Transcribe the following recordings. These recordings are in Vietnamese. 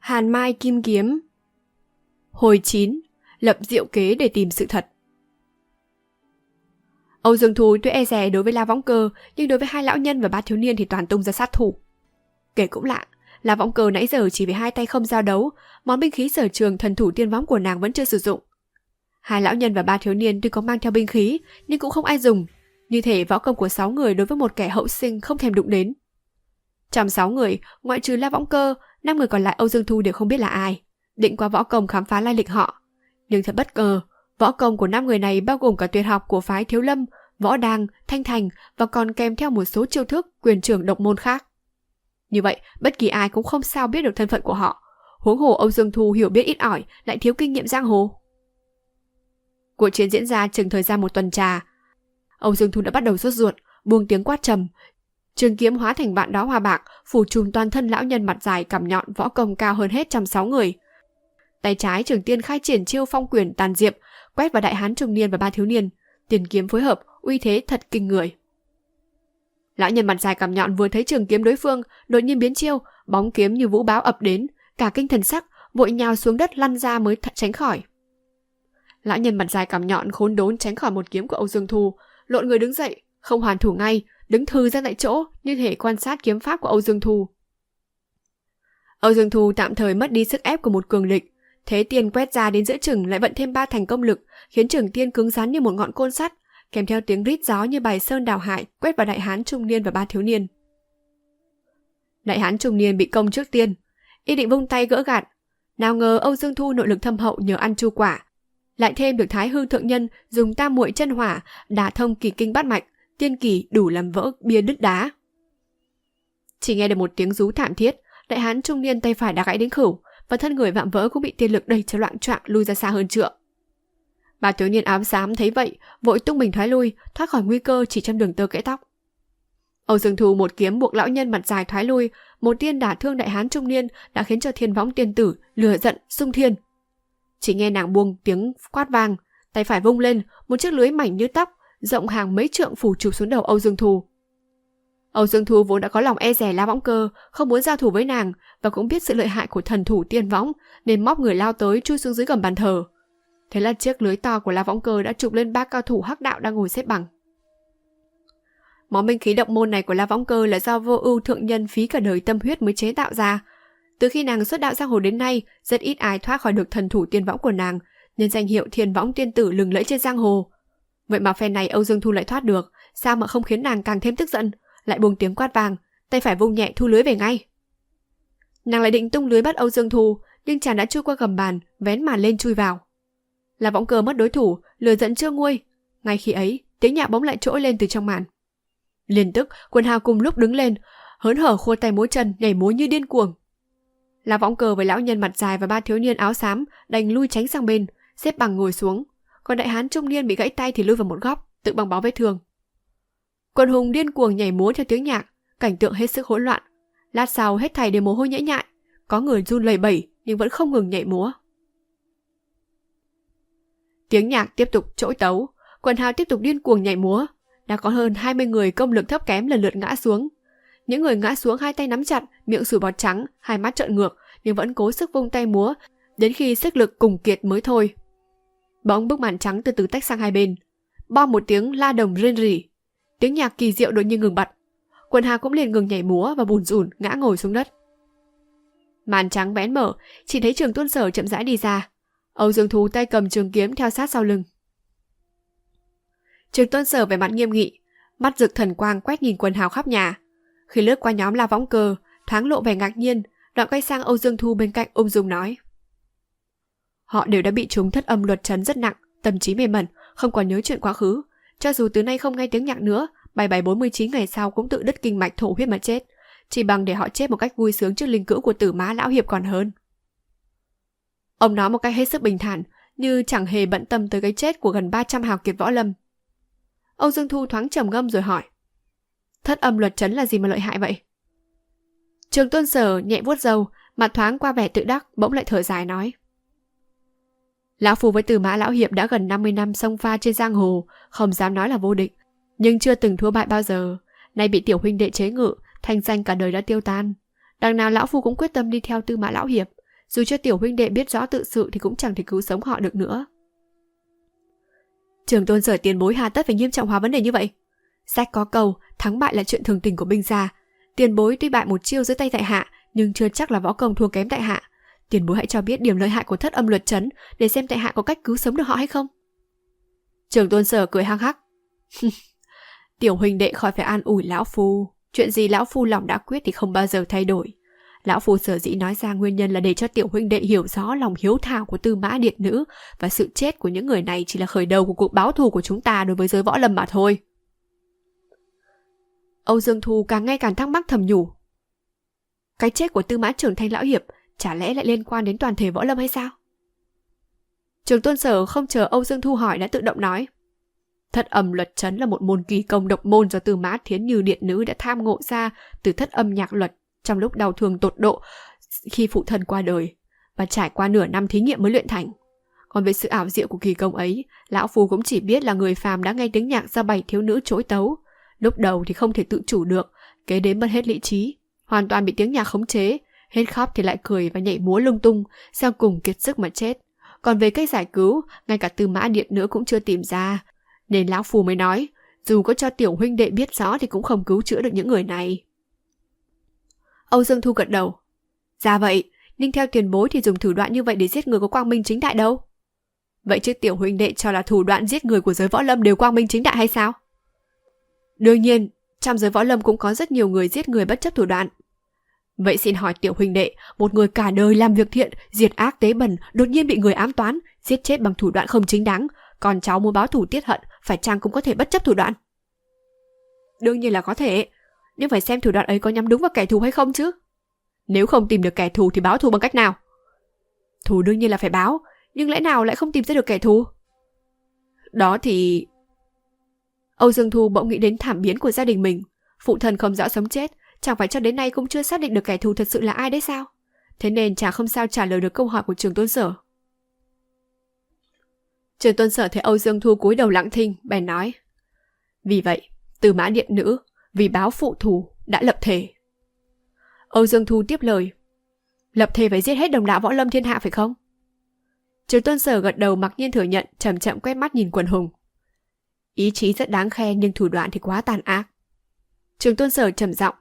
Hàn Mai Kim Kiếm. Hồi 9. Lập diệu kế để tìm sự thật. Âu Dương Thu tuy e dè đối với La Võng Cơ, nhưng đối với hai lão nhân và ba thiếu niên thì toàn tung ra sát thủ. Kể cũng lạ, La Võng Cơ nãy giờ chỉ với hai tay không giao đấu, món binh khí sở trường thần thủ tiên võng của nàng vẫn chưa sử dụng. Hai lão nhân và ba thiếu niên tuy có mang theo binh khí, nhưng cũng không ai dùng, như thể võ công của 6 người đối với một kẻ hậu sinh không thèm đụng đến. Trong 6 người, ngoại trừ La Võng Cơ, 5 người còn lại Âu Dương Thu đều không biết là ai, định qua võ công khám phá lai lịch họ. Nhưng thật bất ngờ, võ công của 5 người này bao gồm cả tuyệt học của phái Thiếu Lâm, Võ Đàng, Thanh Thành và còn kèm theo một số chiêu thức quyền trưởng độc môn khác. Như vậy, bất kỳ ai cũng không sao biết được thân phận của họ, huống hồ Âu Dương Thu hiểu biết ít ỏi, lại thiếu kinh nghiệm giang hồ. Cuộc chiến diễn ra chừng thời gian 1 tuần trà. Âu Dương Thu đã bắt đầu sốt ruột, buông tiếng quát trầm. Trường kiếm hóa thành vạn đóa hoa bạc, phủ trùm toàn thân lão nhân mặt dài cằm nhọn võ công cao hơn hết trong 6 người. Tay trái Trường Tiên khai triển chiêu phong quyền tàn diệp, quét vào đại hán trung niên và ba thiếu niên, tiền kiếm phối hợp, uy thế thật kinh người. Lão nhân mặt dài cằm nhọn vừa thấy trường kiếm đối phương, đột nhiên biến chiêu, bóng kiếm như vũ bão ập đến, cả kinh thần sắc, vội nhào xuống đất lăn ra mới tránh khỏi. Lão nhân mặt dài cằm nhọn khốn đốn tránh khỏi một kiếm của Âu Dương Thu, lộn người đứng dậy, không hoàn thủ ngay, đứng thừ ra tại chỗ như thể quan sát kiếm pháp của Âu Dương Thu. Âu Dương Thu tạm thời mất đi sức ép của một cường địch, thế tiên quét ra đến giữa chừng lại vận thêm 3 thành công lực, khiến Trường Tiên cứng rắn như một ngọn côn sắt, kèm theo tiếng rít gió như bài sơn đào hải quét vào đại hán trung niên và ba thiếu niên. Đại hán trung niên bị công trước tiên, ý định vung tay gỡ gạt, nào ngờ Âu Dương Thu nội lực thâm hậu nhờ ăn chu quả, lại thêm được Thái Hư thượng nhân dùng tam muội chân hỏa đả thông kỳ kinh bát mạch, tiên kỳ đủ làm vỡ bia nứt đá. Chỉ nghe được một tiếng rú thảm thiết, đại hán trung niên tay phải đã gãy đến khửu, và thân người vạm vỡ cũng bị tiên lực đẩy cho loạng choạng lui ra xa hơn trượng. Ba thiếu niên áo xám thấy vậy, vội tung mình thoái lui, thoát khỏi nguy cơ chỉ trong đường tơ kẽ tóc. Âu Dương Thu một kiếm buộc lão nhân mặt dài thoái lui, một tiên đả thương đại hán trung niên đã khiến cho Thiên Võng tiên tử lửa giận xung thiên. Chỉ nghe nàng buông tiếng quát vang, tay phải vung lên, một chiếc lưới mảnh như tóc, rộng hàng mấy trượng phủ chụp xuống đầu Âu Dương Thu. Âu Dương Thu vốn đã có lòng e dè La Võng Cơ, không muốn giao thủ với nàng, và cũng biết sự lợi hại của thần thủ tiên võng, nên móc người lao tới chui xuống dưới gầm bàn thờ. Thế là chiếc lưới to của La Võng Cơ đã chụp lên 3 cao thủ hắc đạo đang ngồi xếp bằng. Món binh khí độc môn này của La Võng Cơ là do Vô Ưu thượng nhân phí cả đời tâm huyết mới chế tạo ra. Từ khi nàng xuất đạo giang hồ đến nay, rất ít ai thoát khỏi được thần thủ tiên võng của nàng, nên danh hiệu Thiên Võng tiên tử lừng lẫy trên giang hồ. Vậy mà phen này Âu Dương Thu lại thoát được, sao mà không khiến nàng càng thêm tức giận, lại buông tiếng quát vàng, tay phải vung nhẹ thu lưới về ngay. Nàng lại định tung lưới bắt Âu Dương Thu, nhưng chàng đã chui qua gầm bàn, vén màn lên chui vào. La Võng Cơ mất đối thủ, lửa giận chưa nguôi. Ngay khi ấy, tiếng nhạc bỗng lại trỗi lên từ trong màn. Liền tức, quần hào cùng lúc đứng lên, hớn hở khua tay múa chân, nhảy múa như điên cuồng. La Võng Cơ với lão nhân mặt dài và ba thiếu niên áo xám đành lui tránh sang bên, xếp bằng ngồi xuống. Còn đại hán trung niên bị gãy tay thì lui vào một góc, tự băng bó vết thương. Quần hùng điên cuồng nhảy múa theo tiếng nhạc, cảnh tượng hết sức hỗn loạn. Lát sau hết thảy đều mồ hôi nhễ nhại, có người run lẩy bẩy nhưng vẫn không ngừng nhảy múa. Tiếng nhạc tiếp tục trỗi tấu, quần hào tiếp tục điên cuồng nhảy múa. Đã có hơn 20 người công lực thấp kém lần lượt ngã xuống. Những người ngã xuống hai tay nắm chặt, miệng sùi bọt trắng, hai mắt trợn ngược, nhưng vẫn cố sức vung tay múa, đến khi sức lực cùng kiệt mới thôi. Bỗng bức màn trắng từ từ tách sang hai bên. Bom một tiếng la đồng rên rỉ. Tiếng nhạc kỳ diệu đột nhiên ngừng bặt. Quần hào cũng liền ngừng nhảy múa và bùn rủn ngã ngồi xuống đất. Màn trắng bén mở, chỉ thấy Trường Tuân Sở chậm rãi đi ra. Âu Dương Thu tay cầm trường kiếm theo sát sau lưng. Trường Tuân Sở vẻ mặt nghiêm nghị, mắt rực thần quang quét nhìn quần hào khắp nhà. Khi lướt qua nhóm La Võng Cơ, thoáng lộ vẻ ngạc nhiên, đoạn quay sang Âu Dương Thu bên cạnh ung dung nói: Họ đều đã bị trúng thất âm luật trấn rất nặng, tâm trí mê mẩn, không còn nhớ chuyện quá khứ. Cho dù từ nay không nghe tiếng nhạc nữa, 4749 ngày sau cũng tự đứt kinh mạch thổ huyết mà chết. Chỉ bằng để họ chết một cách vui sướng trước linh cữu của Tử Mã lão hiệp còn hơn. Ông nói một cách hết sức bình thản, như chẳng hề bận tâm tới cái chết của gần 300 hào kiệt võ lâm. Âu Dương Thu thoáng trầm ngâm rồi hỏi: Thất âm luật trấn là gì mà lợi hại vậy? Trường Tuân Sở nhẹ vuốt râu, mặt thoáng qua vẻ tự đắc, bỗng lại thở dài nói: Lão Phu với Tử Mã lão hiệp đã gần 50 năm xông pha trên giang hồ, không dám nói là vô địch, nhưng chưa từng thua bại bao giờ. Nay bị tiểu huynh đệ chế ngự, thanh danh cả đời đã tiêu tan. Đằng nào lão Phu cũng quyết tâm đi theo Tử Mã lão hiệp, Dù cho tiểu huynh đệ biết rõ tự sự thì cũng chẳng thể cứu sống họ được nữa. Trường Tôn Sở tiền bối hà tất phải nghiêm trọng hóa vấn đề như vậy. Sách có câu, thắng bại là chuyện thường tình của binh gia. Tiền bối tuy bại một chiêu dưới tay tại hạ, nhưng chưa chắc là võ công thua kém tại hạ. Tiền bối hãy cho biết điểm lợi hại của Thất Âm Luật Trấn, để xem tại hạ có cách cứu sống được họ hay không. Trường Tôn Sở cười hăng hắc. Tiểu huynh đệ khỏi phải an ủi lão phu. Chuyện gì lão phu lòng đã quyết thì không bao giờ thay đổi. Lão phu sở dĩ nói ra nguyên nhân là để cho tiểu huynh đệ hiểu rõ lòng hiếu thảo của Tư Mã Điện Nữ, và sự chết của những người này chỉ là khởi đầu của cuộc báo thù của chúng ta đối với giới võ lâm mà thôi. Âu Dương Thu càng nghe càng thắc mắc thầm nhủ. Cái chết của Tư Mã Trưởng Thanh lão hiệp chả lẽ lại liên quan đến toàn thể võ lâm hay sao? Trường Tôn Sở không chờ Âu Dương Thu hỏi đã tự động nói. Thất Âm Luật Trấn là một môn kỳ công độc môn do Tư Mã Thiến Như Điện Nữ đã tham ngộ ra từ Thất Âm Nhạc Luật trong lúc đau thương tột độ khi phụ thân qua đời, và trải qua nửa năm thí nghiệm mới luyện thành. Còn về sự ảo diệu của kỳ công ấy, lão phu cũng chỉ biết là người phàm đã nghe tiếng nhạc do 7 thiếu nữ chối tấu. Lúc đầu thì không thể tự chủ được, kế đến mất hết lý trí, hoàn toàn bị tiếng nhạc khống chế, hết khóc thì lại cười và nhảy múa lung tung, sau cùng kiệt sức mà chết. Còn về cách giải cứu, ngay cả Tư Mã Điện Nữ cũng chưa tìm ra, nên lão phu mới nói, dù có cho tiểu huynh đệ biết rõ thì cũng không cứu chữa được những người này. Âu Dương Thu gật đầu. Dạ vậy, nhưng theo tiền bối thì dùng thủ đoạn như vậy để giết người có quang minh chính đại đâu? Vậy chứ tiểu huynh đệ cho là thủ đoạn giết người của giới võ lâm đều quang minh chính đại hay sao? Đương nhiên, trong giới võ lâm cũng có rất nhiều người giết người bất chấp thủ đoạn. Vậy xin hỏi tiểu huynh đệ, một người cả đời làm việc thiện, diệt ác tế bẩn, đột nhiên bị người ám toán, giết chết bằng thủ đoạn không chính đáng, còn cháu muốn báo thù tiết hận, phải chăng cũng có thể bất chấp thủ đoạn? Đương nhiên là có thể, nhưng phải xem thủ đoạn ấy có nhắm đúng vào kẻ thù hay không chứ. Nếu không tìm được kẻ thù thì báo thù bằng cách nào? Thù đương nhiên là phải báo, nhưng lẽ nào lại không tìm ra được kẻ thù? Đó thì... Âu Dương Thu bỗng nghĩ đến thảm biến của gia đình mình. Phụ thân không rõ sống chết, chẳng phải cho đến nay cũng chưa xác định được kẻ thù thật sự là ai đấy sao? Thế nên chả không sao trả lời được câu hỏi của Trường Tôn Sở. Trường Tôn Sở thấy Âu Dương Thu cúi đầu lặng thinh, bèn nói. Vì vậy, Tư Mã Điện Nữ vì báo phụ thù đã lập thề. Âu Dương Thu tiếp lời. Lập thề phải giết hết đồng đạo võ lâm thiên hạ phải không? Trường Tôn Sở gật đầu mặc nhiên thừa nhận, chậm chậm quét mắt nhìn quần hùng. Ý chí rất đáng khen nhưng thủ đoạn thì quá tàn ác. Trường Tôn Sở trầm giọng.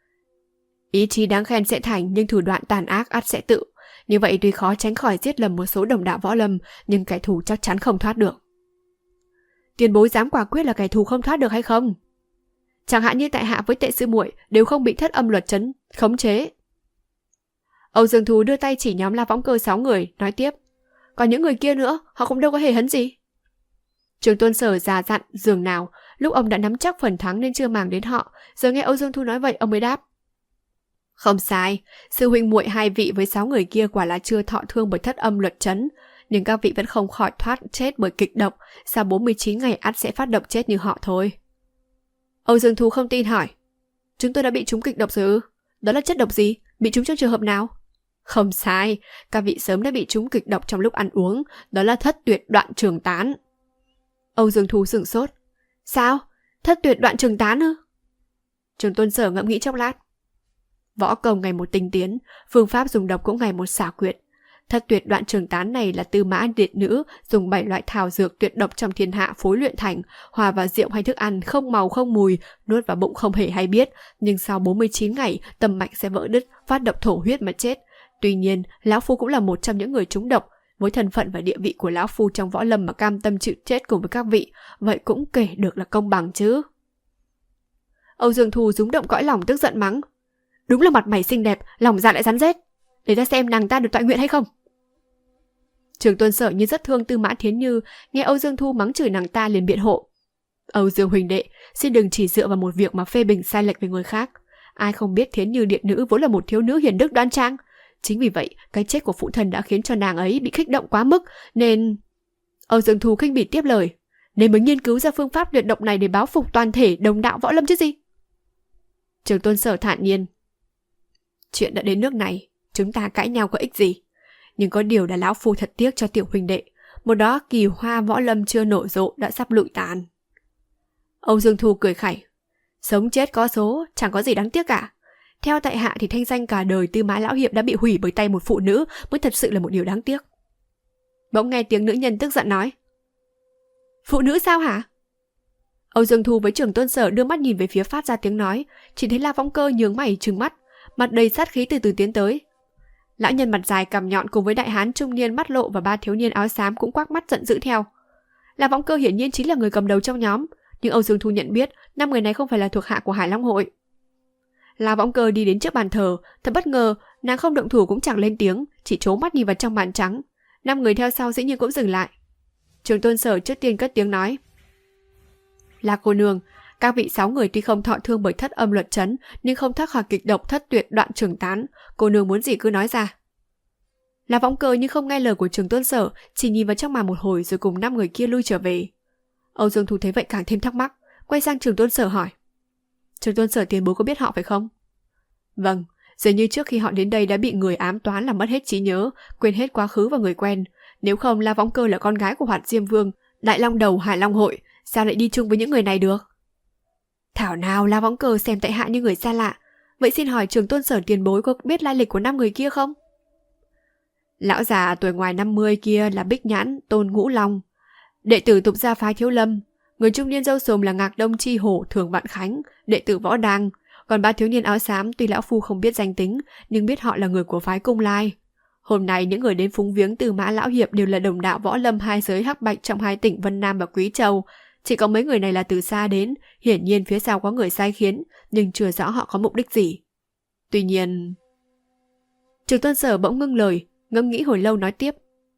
Ý chí đáng khen sẽ thành nhưng thủ đoạn tàn ác ắt sẽ tự. Như vậy tuy khó tránh khỏi giết lầm một số đồng đạo võ lâm, nhưng kẻ thù chắc chắn không thoát được. Tiền bối dám quả quyết là kẻ thù không thoát được hay không? Chẳng hạn như tại hạ với Tệ sư muội đều không bị Thất Âm Luật Trấn khống chế. Âu Dương Thu đưa tay chỉ nhóm La Võng Cơ 6 người, nói tiếp. Còn những người kia nữa, họ cũng đâu có hề hấn gì. Trường Tôn Sở già dặn dường nào, lúc ông đã nắm chắc phần thắng nên chưa màng đến họ, giờ nghe Âu Dương Thu nói vậy ông mới đáp. Không sai, sư huynh muội 2 vị với 6 người kia quả là chưa thọ thương bởi Thất Âm Luật Trấn, nhưng các vị vẫn không khỏi thoát chết bởi kịch độc, sau 49 ngày ắt sẽ phát độc chết như họ thôi. Âu Dương Thu không tin hỏi. Chúng tôi đã bị trúng kịch độc rồi ư? Đó là chất độc gì? Bị trúng trong trường hợp nào? Không sai, các vị sớm đã bị trúng kịch độc trong lúc ăn uống, đó là thất tuyệt đoạn trường tán. Âu Dương Thu sửng sốt. Sao? Thất tuyệt đoạn trường tán ư? Trường Tôn Sở ngẫm nghĩ chốc lát. Võ công ngày một tinh tiến, phương pháp dùng độc cũng ngày một xảo quyệt. Thất tuyệt đoạn trường tán này là Tư Mã Điện Nữ dùng 7 loại thảo dược tuyệt độc trong thiên hạ phối luyện thành, hòa vào rượu hay thức ăn không màu không mùi, nuốt vào bụng không hề hay biết, nhưng sau 49 ngày tâm mạch sẽ vỡ đứt, phát độc thổ huyết mà chết. Tuy nhiên, lão phu cũng là một trong những người trúng độc, với thân phận và địa vị của lão phu trong võ lâm mà cam tâm chịu chết cùng với các vị, vậy cũng kể được là công bằng chứ. Âu Dương Thu rúng động cõi lòng tức giận mắng. Đúng là mặt mày xinh đẹp, lòng dạ lại rắn rết. Để ta xem nàng ta được tọa nguyện hay không. Trường Tôn Sở như rất thương Tư Mã Thiến Như, nghe Âu Dương Thu mắng chửi nàng ta liền biện hộ. Âu Dương huynh đệ, xin đừng chỉ dựa vào một việc mà phê bình sai lệch về người khác. Ai không biết Thiến Như Điện Nữ vốn là một thiếu nữ hiền đức đoan trang. Chính vì vậy, cái chết của phụ thân đã khiến cho nàng ấy bị kích động quá mức, nên... Âu Dương Thu khinh bỉ tiếp lời. Nên mới nghiên cứu ra phương pháp luyện độc này để báo phục toàn thể đồng đạo võ lâm chứ gì. Trường Tôn Sở thản nhiên. Chuyện đã đến nước này, chúng ta cãi nhau có ích gì. Nhưng có điều là lão phu thật tiếc cho tiểu huynh đệ. Một đó kỳ hoa võ lâm chưa nở rộ đã sắp lụi tàn. Âu Dương Thu cười khẩy. Sống chết có số, chẳng có gì đáng tiếc cả. Theo tại hạ thì thanh danh cả đời Tư Mã Lão Hiệp đã bị hủy bởi tay một phụ nữ mới thật sự là một điều đáng tiếc. Bỗng nghe tiếng nữ nhân tức giận nói. Phụ nữ sao hả? Âu Dương Thu với Trường Tôn Sở đưa mắt nhìn về phía phát ra tiếng nói, chỉ thấy La Võng Cơ nhướng mày trừng mắt, mặt đầy sát khí từ từ tiến tới. Lão nhân mặt dài cằm nhọn cùng với đại hán trung niên mắt lộ và ba thiếu niên áo xám cũng quắc mắt giận dữ theo. La Võng Cơ hiển nhiên chính là người cầm đầu trong nhóm, nhưng Âu Dương Thu nhận biết 5 người này không phải là thuộc hạ của Hải Long hội. La Võng Cơ đi đến trước bàn thờ, thật bất ngờ, nàng không động thủ cũng chẳng lên tiếng, chỉ trố mắt nhìn vào trong màn trắng. 5 người theo sau dĩ nhiên cũng dừng lại. Trường Tôn Sở trước tiên cất tiếng nói. La cô nương, các vị 6 người tuy không thọ thương bởi thất âm luật trấn, nhưng không thoát khỏi kịch độc thất tuyệt đoạn trường tán, cô nương muốn gì cứ nói ra. La Võng Cơ nhưng không nghe lời của Trường Tôn Sở, chỉ nhìn vào trong màn một hồi rồi cùng 5 người kia lui trở về. Âu Dương Thu thấy vậy càng thêm thắc mắc, quay sang Trường Tôn Sở hỏi. Trường Tôn Sở tiền bối có biết họ phải không? Vâng, dường như trước khi họ đến đây đã bị người ám toán làm mất hết trí nhớ, quên hết quá khứ và người quen. Nếu không, La Võng Cơ là con gái của Hoạt Diêm Vương, đại long đầu Hải Long hội, sao lại đi chung với những người này được? Thảo nào La Võng Cơ xem tại hạ như người xa lạ. Vậy xin hỏi Trường Tôn Sở tiền bối có biết lai lịch của 5 người kia không? Lão già tuổi ngoài 50 kia là Bích Nhãn, Tôn Ngũ Long, đệ tử tục gia phái Thiếu Lâm. Người trung niên râu xồm là Ngạc Đông Chi Hổ, Thường Vạn Khánh, đệ tử Võ Đăng. Còn ba thiếu niên áo xám tuy lão phu không biết danh tính, nhưng biết họ là người của phái Cung Lai. Hôm nay những người đến phúng viếng Tư Mã Lão Hiệp đều là đồng đạo võ lâm hai giới hắc bạch trong 2 tỉnh Vân Nam và Quý Châu. Chỉ có mấy người này là từ xa đến, hiển nhiên phía sau có người sai khiến, nhưng chưa rõ họ có mục đích gì. Tuy nhiên... Trường Tôn Sở bỗng ngưng lời, ngẫm nghĩ hồi lâu nói tiếp.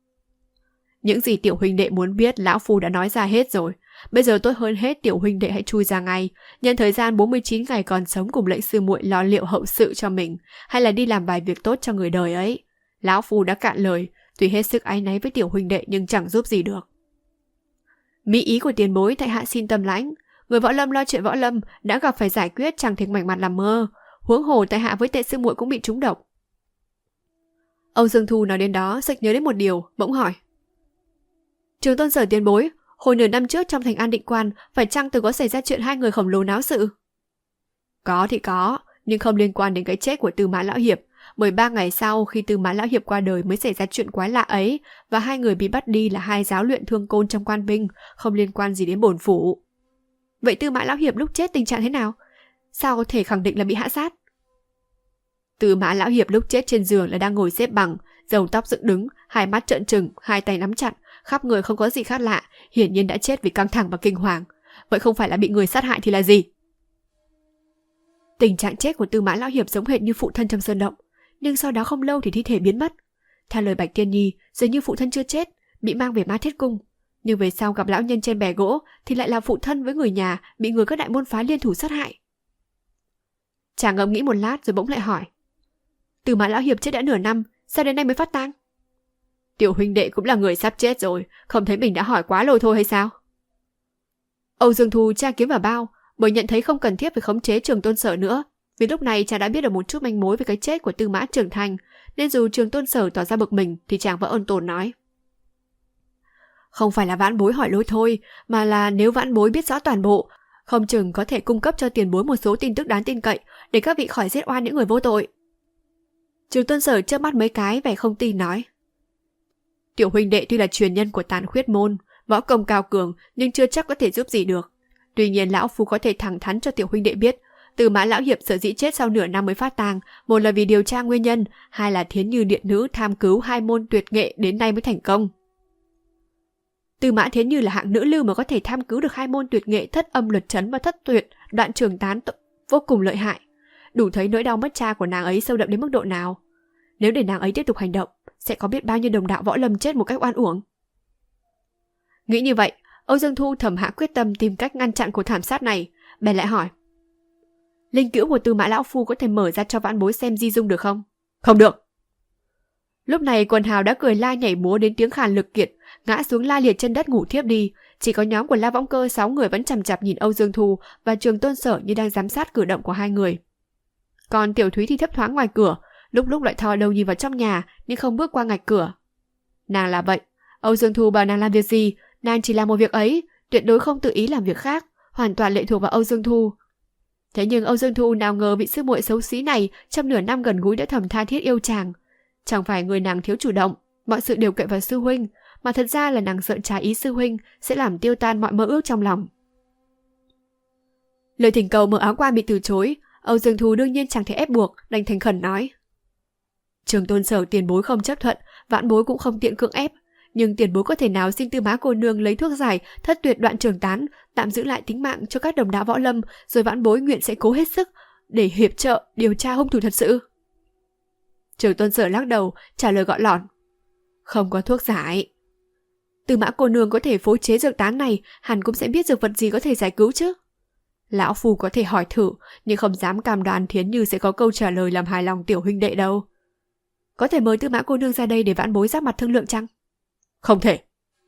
Những gì tiểu huynh đệ muốn biết lão phu đã nói ra hết rồi. Bây giờ tốt hơn hết tiểu huynh đệ hãy chui ra ngay, nhân thời gian 49 ngày còn sống cùng lệnh sư muội lo liệu hậu sự cho mình, hay là đi làm vài việc tốt cho người đời ấy. Lão phu đã cạn lời, tuy hết sức áy náy với tiểu huynh đệ nhưng chẳng giúp gì được. Mỹ ý của tiền bối tại hạ xin tâm lãnh. Người võ lâm lo chuyện võ lâm, đã gặp phải giải quyết chẳng thể mảnh mặt làm mơ. Huống hồ tại hạ với tệ sư muội cũng bị trúng độc. Âu Dương Thu nói đến đó sực nhớ đến một điều, bỗng hỏi. Trường Tôn Sở tiền bối, hồi nửa năm trước trong thành An Định Quan, phải chăng từng có xảy ra chuyện 2 người khổng lồ náo sự? Có thì có, nhưng không liên quan đến cái chết của Tư Mã Lão Hiệp. 13 ngày sau khi Tư Mã Lão Hiệp qua đời mới xảy ra chuyện quái lạ ấy, và 2 người bị bắt đi là 2 giáo luyện thương côn trong quan binh, không liên quan gì đến bổn phủ. Vậy Tư Mã Lão Hiệp lúc chết tình trạng thế nào? Sao có thể khẳng định là bị hạ sát? Tư Mã Lão Hiệp lúc chết trên giường là đang ngồi xếp bằng, râu tóc dựng đứng, 2 mắt trợn trừng, 2 tay nắm chặt, khắp người không có gì khác lạ, hiển nhiên đã chết vì căng thẳng và kinh hoàng. Vậy không phải là bị người sát hại thì là gì? Tình trạng chết của Tư Mã Lão Hiệp giống hệt như phụ thân trong sơn động, nhưng sau đó không lâu thì thi thể biến mất. Theo lời Bạch Tiên Nhi, dường như phụ thân chưa chết, bị mang về Ma Thiết Cung, nhưng về sau gặp lão nhân trên bè gỗ thì lại là phụ thân với người nhà bị người các đại môn phái liên thủ sát hại. Chàng ngẫm nghĩ một lát rồi bỗng lại hỏi. Tư Mã Lão Hiệp chết đã nửa năm, sao đến nay mới phát tang? Tiểu huynh đệ cũng là người sắp chết rồi, không thấy mình đã hỏi quá lâu thôi hay sao? Âu Dương Thu tra kiếm vào bao, bởi nhận thấy không cần thiết phải khống chế Trường Tôn Sở nữa, vì lúc này chàng đã biết được một chút manh mối về cái chết của Tư Mã Trường Thanh, nên dù Trường Tôn Sở tỏ ra bực mình thì chàng vẫn ôn tồn nói. Không phải là vãn bối hỏi lỗi thôi, mà là nếu vãn bối biết rõ toàn bộ, không chừng có thể cung cấp cho tiền bối một số tin tức đáng tin cậy để các vị khỏi giết oan những người vô tội. Trường Tôn Sở chớp mắt mấy cái vẻ không tin nói. Tiểu huynh đệ tuy là truyền nhân của Tàn Khuyết môn, võ công cao cường nhưng chưa chắc có thể giúp gì được. Tuy nhiên lão phu có thể thẳng thắn cho tiểu huynh đệ biết, Tư Mã Lão Hiệp sở dĩ chết sau nửa năm mới phát tang, một là vì điều tra nguyên nhân, hai là Thiến Như điện nữ tham cứu 2 môn tuyệt nghệ đến nay mới thành công. Tư Mã Thiến Như là hạng nữ lưu mà có thể tham cứu được 2 môn tuyệt nghệ thất âm luật trấn và thất tuyệt đoạn trường tán vô cùng lợi hại, đủ thấy nỗi đau mất cha của nàng ấy sâu đậm đến mức độ nào. Nếu để nàng ấy tiếp tục hành động, sẽ có biết bao nhiêu đồng đạo võ lâm chết một cách oan uổng. Nghĩ như vậy, Âu Dương Thu thầm hạ quyết tâm tìm cách ngăn chặn cuộc thảm sát này, bèn lại hỏi. Linh cữu của Tư Mã Lão Phu có thể mở ra cho vãn bối xem di dung được không? Không được. Lúc này quần hào đã cười la nhảy múa đến tiếng khàn lực kiệt, ngã xuống la liệt chân đất ngủ thiếp đi. Chỉ có nhóm của La Võng Cơ 6 người vẫn chằm chằm nhìn Âu Dương Thu và Trường Tôn Sở như đang giám sát cử động của 2 người. Còn Tiểu Thúy thì thấp thoáng ngoài cửa, lúc lúc lại thò đầu nhìn vào trong nhà nhưng không bước qua ngạch cửa. Nàng là vậy, Âu Dương Thu bảo nàng làm việc gì, nàng chỉ làm một việc ấy, tuyệt đối không tự ý làm việc khác, hoàn toàn lệ thuộc vào Âu Dương Thu. Thế nhưng Âu Dương Thu nào ngờ vị sư muội xấu xí này trong nửa năm gần gũi đã thầm tha thiết yêu chàng. Chẳng phải người nàng thiếu chủ động, mọi sự đều cậy vào sư huynh, mà thật ra là nàng sợ trái ý sư huynh sẽ làm tiêu tan mọi mơ ước trong lòng. Lời thỉnh cầu mở áo quan bị từ chối, Âu Dương Thu đương nhiên chẳng thể ép buộc, đành thành khẩn nói: Trường Tôn Sở tiền bối không chấp thuận, vãn bối cũng không tiện cưỡng ép, nhưng tiền bối có thể nào xin Tư Mã cô nương lấy thuốc giải thất tuyệt đoạn trường tán, tạm giữ lại tính mạng cho các đồng đạo võ lâm, rồi vãn bối nguyện sẽ cố hết sức để hiệp trợ điều tra hung thủ thật sự. Trường Tôn Sở lắc đầu, trả lời gọn lỏn: Không có thuốc giải. Tư Mã cô nương có thể phối chế dược tán này, hẳn cũng sẽ biết dược vật gì có thể giải cứu chứ. Lão phu có thể hỏi thử, nhưng không dám cam đoan Thiến Như sẽ có câu trả lời làm hài lòng tiểu huynh đệ đâu. Có thể mời Tư Mã cô nương ra đây để vãn bối giáp mặt thương lượng chăng? Không thể.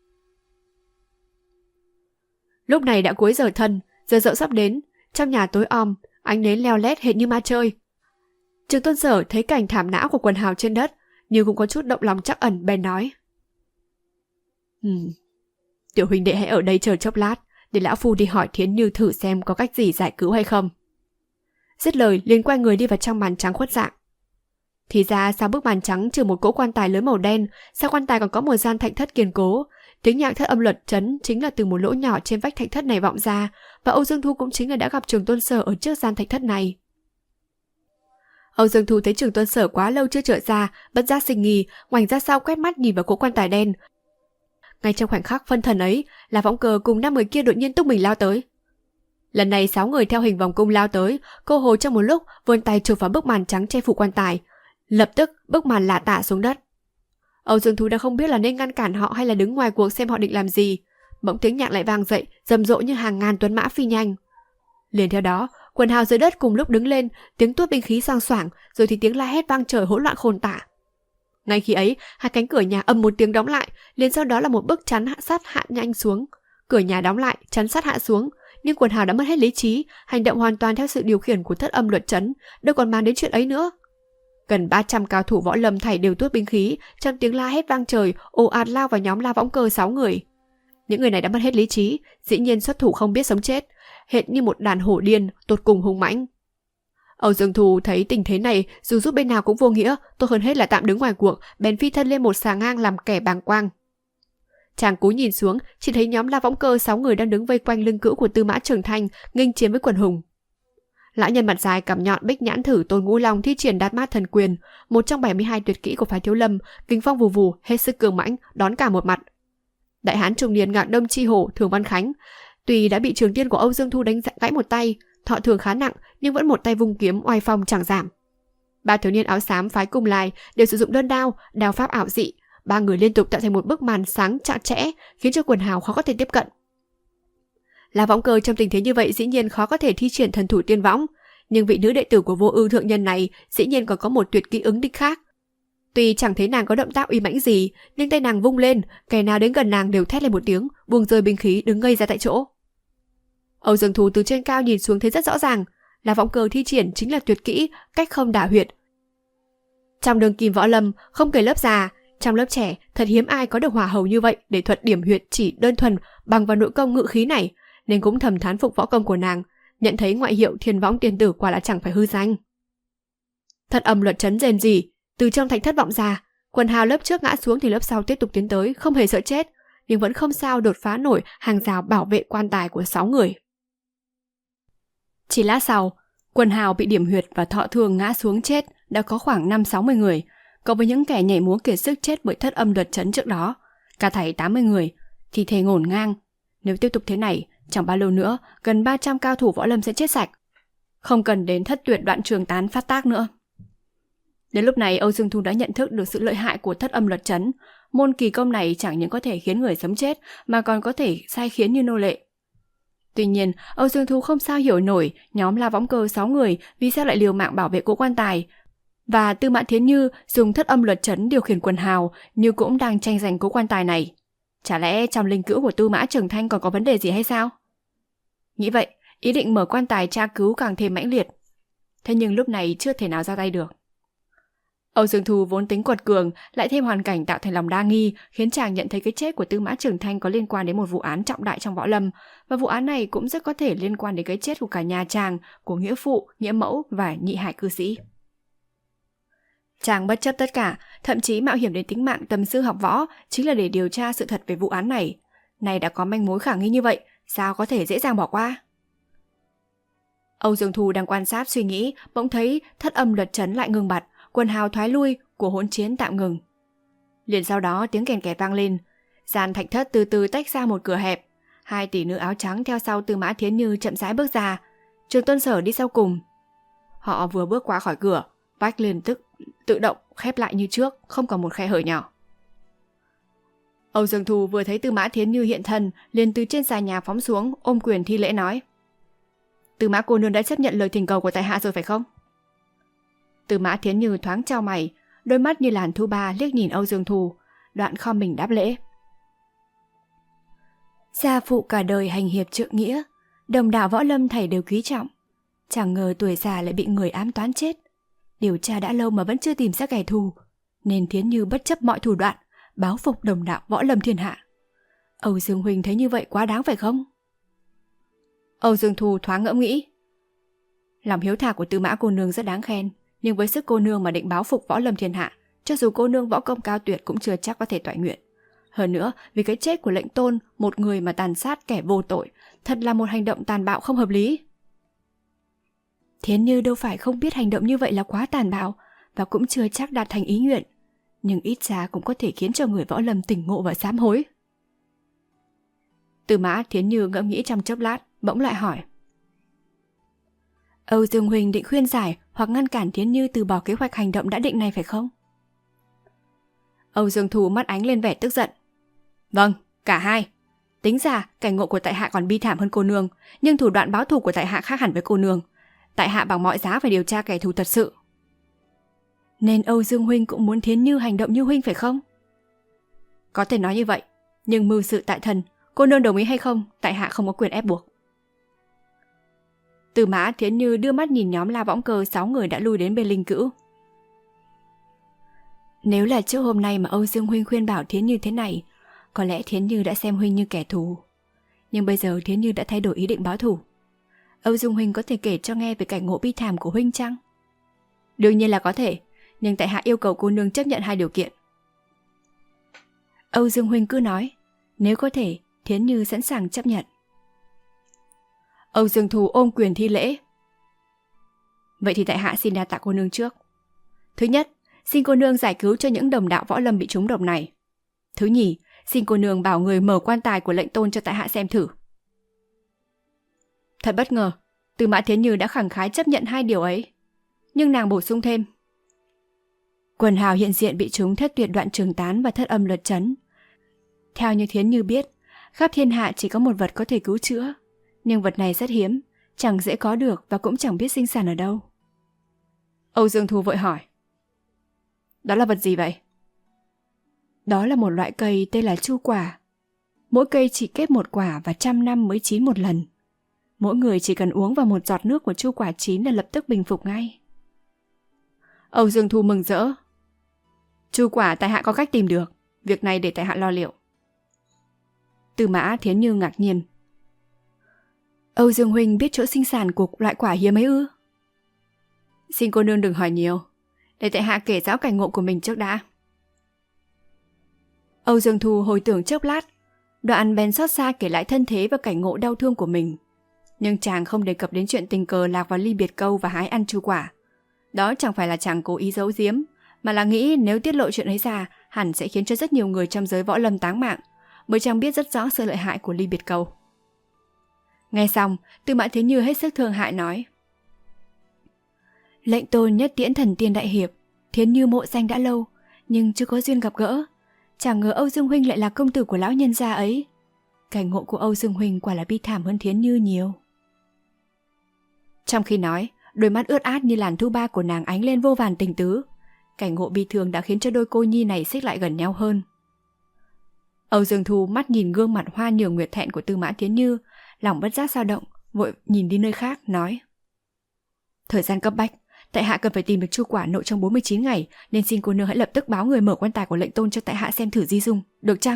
Lúc này đã cuối giờ thân, giờ dậu sắp đến, trong nhà tối om, ánh nến leo lét hệt như ma chơi. Trường Tôn Sở thấy cảnh thảm não của quần hào trên đất, nhưng cũng có chút động lòng trắc ẩn, bèn nói: Tiểu huynh đệ hãy ở đây chờ chốc lát, để lão phu đi hỏi Thiến Như thử xem có cách gì giải cứu hay không. Dứt lời, liền quay người đi vào trong màn trắng khuất dạng. Thì ra sau bức màn trắng trừ một cỗ quan tài lớn màu đen, sau quan tài còn có một gian thạch thất kiên cố. Tiếng nhạc thất âm luật trấn chính là từ một lỗ nhỏ trên vách thạch thất này vọng ra, và Âu Dương Thu cũng chính là đã gặp Trường Tôn Sở ở trước gian thạch thất này. Âu Dương Thu thấy Trường Tôn Sở quá lâu chưa trở ra, bất giác sinh nghi, ngoảnh ra sau quét mắt nhìn vào cỗ quan tài đen. Ngay trong khoảnh khắc phân thần ấy, là Võng Cờ cùng 5 người kia đột nhiên tung mình lao tới. Lần này 6 người theo hình vòng cung lao tới, cô hồ trong một lúc vươn tay chụp vào bức màn trắng che phủ quan tài. Lập tức bức màn lả tả xuống đất. Âu Dương Thu đã không biết là nên ngăn cản họ hay là đứng ngoài cuộc xem họ định làm gì. Bỗng tiếng nhạc lại vang dậy, rầm rộ như hàng ngàn tuấn mã phi nhanh. Liền theo đó, quần hào dưới đất cùng lúc đứng lên, tiếng tuốt binh khí xoang xoảng, rồi thì tiếng la hét vang trời hỗn loạn khôn tả. Ngay khi ấy, hai cánh cửa nhà ầm một tiếng đóng lại, liền sau đó là một bức chắn sắt hạ nhanh xuống. Cửa nhà đóng lại, chắn sắt hạ xuống, nhưng quần hào đã mất hết lý trí, hành động hoàn toàn theo sự điều khiển của thất âm luật trấn, đâu còn mang đến chuyện ấy nữa. Gần 300 cao thủ võ lâm thảy đều tuốt binh khí, trong tiếng la hét vang trời, ồ ạt lao vào nhóm La Võng Cơ 6 người. Những người này đã mất hết lý trí, dĩ nhiên xuất thủ không biết sống chết, hệt như một đàn hổ điên, tột cùng hung mãnh. Âu Dương Thu thấy tình thế này, dù giúp bên nào cũng vô nghĩa, tốt hơn hết là tạm đứng ngoài cuộc, bèn phi thân lên một xà ngang làm kẻ bàng quang. Chàng cúi nhìn xuống, chỉ thấy nhóm La Võng Cơ 6 người đang đứng vây quanh lưng cữu của Tư Mã Trường Thanh, nghênh chiến với quần hùng. Lão nhân mặt dài cằm nhọn bích nhãn thử Tôn Ngũ Long thi triển Đạt Ma Thần Quyền, một trong 72 tuyệt kỹ của phái Thiếu Lâm, kình phong vù vù, hết sức cường mãnh, đón cả một mặt. Đại hán trung niên Ngạn Đông Chi Hổ Thường Văn Khánh, tuy đã bị trường tiên của Âu Dương Thu đánh gãy một tay, thọ thường khá nặng, nhưng vẫn một tay vung kiếm oai phong chẳng giảm. Ba thiếu niên áo xám phái Cung Lai đều sử dụng đơn đao, đao pháp ảo dị, ba người liên tục tạo thành một bức màn sáng chặt chẽ, khiến cho quần hào khó có thể tiếp cận. La Võng Cơ trong tình thế như vậy dĩ nhiên khó có thể thi triển thần thủ tiên võng, nhưng vị nữ đệ tử của Vô Ưu thượng nhân này dĩ nhiên còn có một tuyệt kỹ ứng địch khác. Tuy chẳng thấy nàng có động tác uy mãnh gì, nhưng tay nàng vung lên, kẻ nào đến gần nàng đều thét lên một tiếng, buông rơi binh khí đứng ngây ra tại chỗ. Âu Dương Thu từ trên cao nhìn xuống thấy rất rõ ràng, La Võng Cơ thi triển chính là tuyệt kỹ cách không đả huyệt. Trong đường kim võ lâm, không kể lớp già, trong lớp trẻ thật hiếm ai có được hỏa hầu như vậy để thuật điểm huyệt chỉ đơn thuần bằng vào nội công ngự khí này, nên cũng thầm thán phục võ công của nàng, nhận thấy ngoại hiệu Thiên Võng Tiên Tử quả là chẳng phải hư danh. Thật âm luật trấn rền rỉ, từ trong thạch thất vọng ra, quần hào lớp trước ngã xuống thì lớp sau tiếp tục tiến tới, không hề sợ chết, nhưng vẫn không sao đột phá nổi hàng rào bảo vệ quan tài của 6 người. Chỉ lát sau, quần hào bị điểm huyệt và thọ thương ngã xuống chết đã có khoảng 5-60 người, cộng với những kẻ nhảy múa kiệt sức chết bởi thất âm luật trấn trước đó, cả thảy 80 người, thi thể ngổn ngang. Nếu tiếp tục thế này, chẳng bao lâu nữa, gần 300 cao thủ võ lâm sẽ chết sạch. Không cần đến thất tuyệt đoạn trường tán phát tác nữa. Đến lúc này, Âu Dương Thu đã nhận thức được sự lợi hại của thất âm luật trấn. Môn kỳ công này chẳng những có thể khiến người sống chết, mà còn có thể sai khiến như nô lệ. Tuy nhiên, Âu Dương Thu không sao hiểu nổi nhóm La Võng Cơ 6 người vì sao lại liều mạng bảo vệ cỗ quan tài. Và Tư Mã Thiến Như dùng thất âm luật trấn điều khiển quần hào như cũng đang tranh giành cỗ quan tài này. Chả lẽ trong linh cữu của Tư Mã Trường Thanh còn có vấn đề gì hay sao? Nghĩ vậy, ý định mở quan tài tra cứu càng thêm mãnh liệt. Thế nhưng lúc này chưa thể nào ra tay được. Âu Dương Thu vốn tính quật cường, lại thêm hoàn cảnh tạo thành lòng đa nghi, khiến chàng nhận thấy cái chết của Tư Mã Trường Thanh có liên quan đến một vụ án trọng đại trong võ lâm, và vụ án này cũng rất có thể liên quan đến cái chết của cả nhà chàng, của nghĩa phụ, nghĩa mẫu và nhị hải cư sĩ. Chàng bất chấp tất cả, thậm chí mạo hiểm đến tính mạng tầm sư học võ, chính là để điều tra sự thật về vụ án này. Này đã có manh mối khả nghi như vậy, sao có thể dễ dàng bỏ qua? Âu Dương Thu đang quan sát suy nghĩ, bỗng thấy thất âm luật trấn lại ngừng bặt, quần hào thoái lui, của hỗn chiến tạm ngừng. Liền sau đó tiếng kèn kẹt vang lên, gian thạch thất từ từ tách ra một cửa hẹp, hai tỷ nữ áo trắng theo sau Tư Mã Thiến Như chậm rãi bước ra, Trường Tuân Sở đi sau cùng. Họ vừa bước qua khỏi cửa, vách liền tự động khép lại như trước, không còn một khe hở nhỏ. Âu Dương Thu vừa thấy Tư Mã Thiến Như hiện thân, liền từ trên xà nhà phóng xuống, ôm quyền thi lễ nói: Tư Mã cô nương đã chấp nhận lời thỉnh cầu của tại hạ rồi phải không? Tư Mã Thiến Như thoáng chau mày, đôi mắt như làn thu ba liếc nhìn Âu Dương Thu, đoạn khom mình đáp lễ. Gia phụ cả đời hành hiệp trượng nghĩa, đồng đạo võ lâm thảy đều quý trọng. Chẳng ngờ tuổi già lại bị người ám toán chết. Điều tra đã lâu mà vẫn chưa tìm ra kẻ thù, nên Thiến Như bất chấp mọi thủ đoạn, báo phục đồng đạo võ lâm thiên hạ. Âu Dương huynh thấy như vậy quá đáng phải không? Âu Dương Thu thoáng ngẫm nghĩ. Lòng hiếu thảo của Tư Mã cô nương rất đáng khen, nhưng với sức cô nương mà định báo phục võ lâm thiên hạ, cho dù cô nương võ công cao tuyệt cũng chưa chắc có thể toại nguyện. Hơn nữa, vì cái chết của lệnh tôn, một người mà tàn sát kẻ vô tội, thật là một hành động tàn bạo không hợp lý. Thiến Như đâu phải không biết hành động như vậy là quá tàn bạo, và cũng chưa chắc đạt thành ý nguyện, nhưng ít ra cũng có thể khiến cho người võ lâm tỉnh ngộ và sám hối. Tư Mã Thiến Như ngẫm nghĩ trong chốc lát, bỗng lại hỏi: Âu Dương huynh định khuyên giải hoặc ngăn cản Thiến Như từ bỏ kế hoạch hành động đã định này phải không? Âu Dương Thu mắt ánh lên vẻ tức giận. Vâng, cả hai. Tính ra cảnh ngộ của tại hạ còn bi thảm hơn cô nương, nhưng thủ đoạn báo thù của tại hạ khác hẳn với cô nương. Tại hạ bằng mọi giá phải điều tra kẻ thù thật sự. Nên Âu Dương huynh cũng muốn Thiến Như hành động như huynh phải không? Có thể nói như vậy, nhưng mưu sự tại thần, cô nương đồng ý hay không, tại hạ không có quyền ép buộc. Tư Mã Thiến Như đưa mắt nhìn nhóm La Võng Cơ 6 người đã lui đến bên Linh Cữu. Nếu là trước hôm nay mà Âu Dương huynh khuyên bảo Thiến Như thế này, có lẽ Thiến Như đã xem huynh như kẻ thù. Nhưng bây giờ Thiến Như đã thay đổi ý định báo thù. Âu Dương huynh có thể kể cho nghe về cảnh ngộ bi thảm của huynh chăng? Đương nhiên là có thể, nhưng tại hạ yêu cầu cô nương chấp nhận hai điều kiện. Âu Dương huynh cứ nói, nếu có thể, Thiến Như sẵn sàng chấp nhận. Âu Dương Thu ôm quyền thi lễ. Vậy thì tại hạ xin đa tạ cô nương trước. Thứ nhất, xin cô nương giải cứu cho những đồng đạo võ lâm bị trúng độc này. Thứ nhì, xin cô nương bảo người mở quan tài của lệnh tôn cho tại hạ xem thử. Thật bất ngờ, Tư Mã Thiến Như đã khẳng khái chấp nhận hai điều ấy. Nhưng nàng bổ sung thêm: quần hào hiện diện bị trúng thất tuyệt đoạn trường tán và thất âm luật trấn. Theo như Thiến Như biết, khắp thiên hạ chỉ có một vật có thể cứu chữa, nhưng vật này rất hiếm, chẳng dễ có được và cũng chẳng biết sinh sản ở đâu. Âu Dương Thu vội hỏi: đó là vật gì vậy? Đó là một loại cây tên là chu quả. Mỗi cây chỉ kết một quả và 100 năm mới chín một lần. Mỗi người chỉ cần uống vào một giọt nước của chu quả chín là lập tức bình phục ngay. Âu Dương Thu mừng rỡ. Chu quả tại hạ có cách tìm được, việc này để tại hạ lo liệu. Tư Mã Thiến Như ngạc nhiên. Âu Dương huynh biết chỗ sinh sản của loại quả hiếm ấy ư? Xin cô nương đừng hỏi nhiều, để tại hạ kể rõ cảnh ngộ của mình trước đã. Âu Dương Thu hồi tưởng chốc lát, đoạn bèn xót xa kể lại thân thế và cảnh ngộ đau thương của mình. Nhưng chàng không đề cập đến chuyện tình cờ lạc vào ly biệt câu và hái ăn chu quả. Đó chẳng phải là chàng cố ý giấu giếm, mà là nghĩ nếu tiết lộ chuyện ấy ra, hẳn sẽ khiến cho rất nhiều người trong giới võ lâm táng mạng, bởi chàng biết rất rõ sự lợi hại của ly biệt câu. Nghe xong, Tư Mã Thiến Như hết sức thương hại nói: lệnh tôn nhất tiễn thần tiên đại hiệp, Thiến Như mộ danh đã lâu, nhưng chưa có duyên gặp gỡ. Chẳng ngờ Âu Dương huynh lại là công tử của lão nhân gia ấy. Cảnh ngộ của Âu Dương huynh quả là bi thảm hơn Thiến Như nhiều. Trong khi nói, đôi mắt ướt át như làn thu ba của nàng ánh lên vô vàn tình tứ. Cảnh ngộ bi thương đã khiến cho đôi cô nhi này xích lại gần nhau hơn. Âu Dương Thu mắt nhìn gương mặt hoa nhường nguyệt thẹn của Tư Mã Thiến Như, lòng bất giác dao động, vội nhìn đi nơi khác, nói: thời gian cấp bách, Tại hạ cần phải tìm được chu quả nội trong 49 ngày, nên xin cô nương hãy lập tức báo người mở quan tài của lệnh tôn cho tại hạ xem thử di dung, được chăng?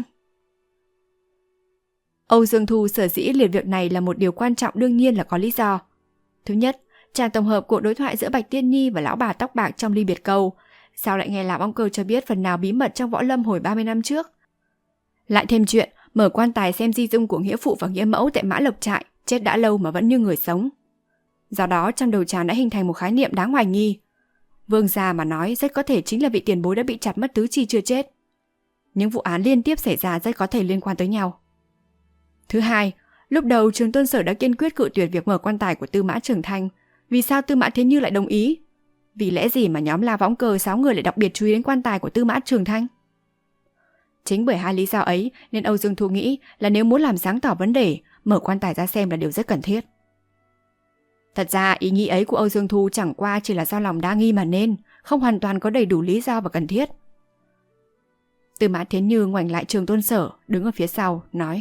Âu Dương Thu sở dĩ liệt việc này là một điều quan trọng, đương nhiên là có lý do. Thứ nhất, chàng tổng hợp cuộc đối thoại giữa Bạch Tiên Nhi và lão bà tóc bạc trong ly biệt cầu. Sao lại nghe lão võng cơ cho biết phần nào bí mật trong võ lâm hồi 30 năm trước? Lại thêm chuyện mở quan tài xem di dung của nghĩa phụ và nghĩa mẫu tại Mã Lộc Trại, chết đã lâu mà vẫn như người sống. Do đó trong đầu chàng đã hình thành một khái niệm đáng hoài nghi. Vương gia mà nói rất có thể chính là vị tiền bối đã bị chặt mất tứ chi chưa chết. Những vụ án liên tiếp xảy ra rất có thể liên quan tới nhau. Thứ hai, lúc đầu Trường Tôn Sở đã kiên quyết cự tuyệt việc mở quan tài của Tư Mã Trường Thanh. Vì sao Tư Mã Thiến Như lại đồng ý? Vì lẽ gì mà nhóm La Võng Cơ 6 người lại đặc biệt chú ý đến quan tài của Tư Mã Trường Thanh? Chính bởi hai lý do ấy nên Âu Dương Thu nghĩ là nếu muốn làm sáng tỏ vấn đề, mở quan tài ra xem là điều rất cần thiết. Thật ra ý nghĩ ấy của Âu Dương Thu chẳng qua chỉ là do lòng đa nghi mà nên, không hoàn toàn có đầy đủ lý do và cần thiết. Tư Mã Thiến Như ngoảnh lại Trường Tôn Sở, đứng ở phía sau, nói: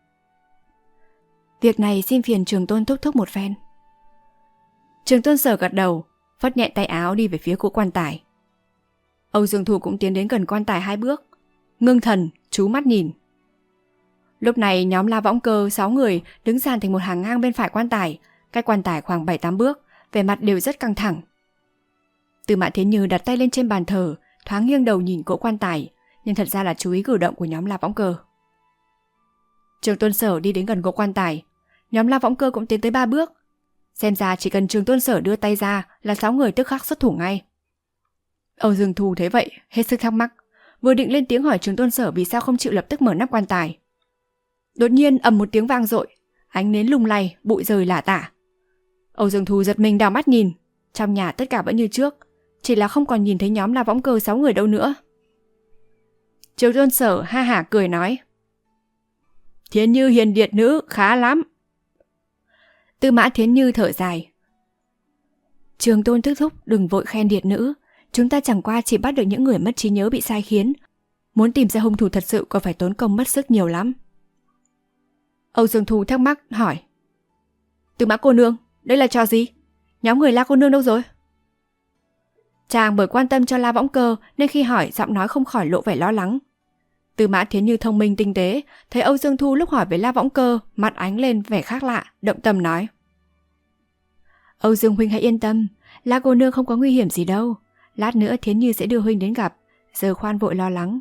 Việc này xin phiền Trường Tôn thúc thúc một phen. Trường Tôn Sở gật đầu, phất nhẹ tay áo đi về phía của quan tài. Âu Dương Thu cũng tiến đến gần quan tài 2 bước, ngưng thần, chú mắt nhìn. Lúc này nhóm La Võng Cơ 6 người đứng dàn thành một hàng ngang bên phải quan tài, cách quan tài khoảng 7-8 bước, vẻ mặt đều rất căng thẳng. Tư Mã Thiến Như đặt tay lên trên bàn thờ, thoáng nghiêng đầu nhìn cỗ quan tài, nhưng thật ra là chú ý cử động của nhóm La Võng Cơ. Trường Tôn Sở đi đến gần cỗ quan tài, nhóm La Võng Cơ cũng tiến tới 3 bước. Xem ra chỉ cần Trường Tôn Sở đưa tay ra là 6 người tức khắc xuất thủ ngay. Âu Dương Thu thấy vậy, hết sức thắc mắc, vừa định lên tiếng hỏi Trường Tôn Sở vì sao không chịu lập tức mở nắp quan tài. Đột nhiên ầm một tiếng vang dội, ánh nến lung lay, bụi rơi lả tả. Âu Dương Thu giật mình đảo mắt nhìn, trong nhà tất cả vẫn như trước, chỉ là không còn nhìn thấy nhóm La Võng Cơ 6 người đâu nữa. Trường Tôn Sở ha hả cười nói: Thiến Như hiền điệt nữ, khá lắm. Tư Mã Thiến Như thở dài: Trường Tôn thúc thúc đừng vội khen điệt nữ, chúng ta chẳng qua chỉ bắt được những người mất trí nhớ bị sai khiến, muốn tìm ra hung thủ thật sự còn phải tốn công mất sức nhiều lắm. Âu Dương Thu thắc mắc hỏi: Tư Mã cô nương, đây là trò gì? Nhóm người La cô nương đâu rồi? Chàng bởi quan tâm cho La Võng Cơ nên khi hỏi giọng nói không khỏi lộ vẻ lo lắng. Tư Mã Thiến Như thông minh tinh tế, thấy Âu Dương Thu lúc hỏi về La Võng Cơ, mặt ánh lên vẻ khác lạ, động tâm nói: Âu Dương huynh hãy yên tâm, La cô nương không có nguy hiểm gì đâu, lát nữa Thiến Như sẽ đưa huynh đến gặp, giờ khoan vội lo lắng.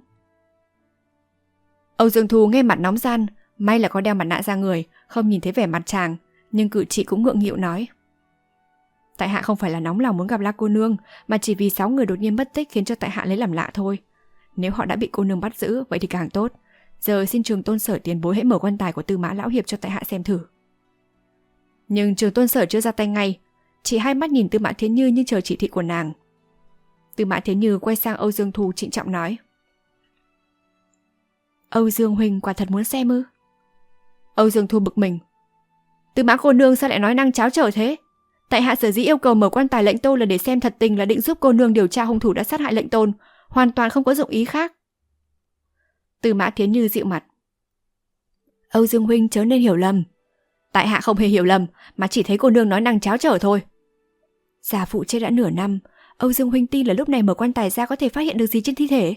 Âu Dương Thu nghe mặt nóng ran, may là có đeo mặt nạ ra người, không nhìn thấy vẻ mặt chàng, nhưng cử chỉ cũng ngượng nghịu nói: Tại hạ không phải là nóng lòng muốn gặp La cô nương, mà chỉ vì 6 người đột nhiên mất tích khiến cho tại hạ lấy làm lạ thôi. Nếu họ đã bị cô nương bắt giữ, vậy thì càng tốt. Giờ xin Trường Tôn Sở tiền bối hãy mở quan tài của Tư Mã lão hiệp cho tại hạ xem thử. Nhưng Trường Tôn Sở chưa ra tay ngay, chỉ hai mắt nhìn Tư Mã Thiến Như chờ chỉ thị của nàng. Tư Mã Thiến Như quay sang Âu Dương Thu trịnh trọng nói: Âu Dương huynh quả thật muốn xem ư? Âu Dương Thu bực mình: Tư Mã cô nương sao lại nói năng tráo trở thế? Tại hạ sở dĩ yêu cầu mở quan tài lệnh tôn là để xem thật tình là định giúp cô nương điều tra hung thủ đã sát hại lệnh tôn, hoàn toàn không có dụng ý khác. Tư Mã Thiến Như dịu mặt: Âu Dương huynh chớ nên hiểu lầm. Tại hạ không hề hiểu lầm, mà chỉ thấy cô nương nói năng tráo trở thôi. Già phụ chết đã nửa năm, Âu Dương huynh tin là lúc này mở quan tài ra có thể phát hiện được gì trên thi thể?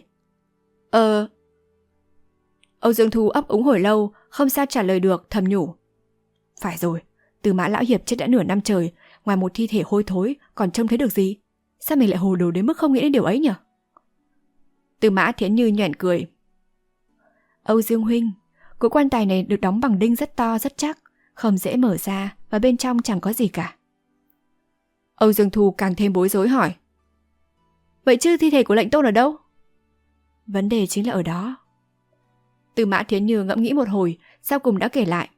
Âu Dương Thu ấp úng hồi lâu, không sao trả lời được, thầm nhủ: Phải rồi, Tư Mã lão hiệp chết đã nửa năm trời, ngoài một thi thể hôi thối còn trông thấy được gì? Sao mình lại hồ đồ đến mức không nghĩ đến điều ấy nhỉ? Tư Mã Thiến Như nhoẻn cười: Âu Dương huynh, cỗ quan tài này được đóng bằng đinh rất to rất chắc, không dễ mở ra và bên trong chẳng có gì cả. Âu Dương Thu càng thêm bối rối hỏi: Vậy chứ thi thể của lệnh tôn ở đâu? Vấn đề chính là ở đó. Tư Mã Thiến Như ngẫm nghĩ một hồi, sau cùng đã kể lại.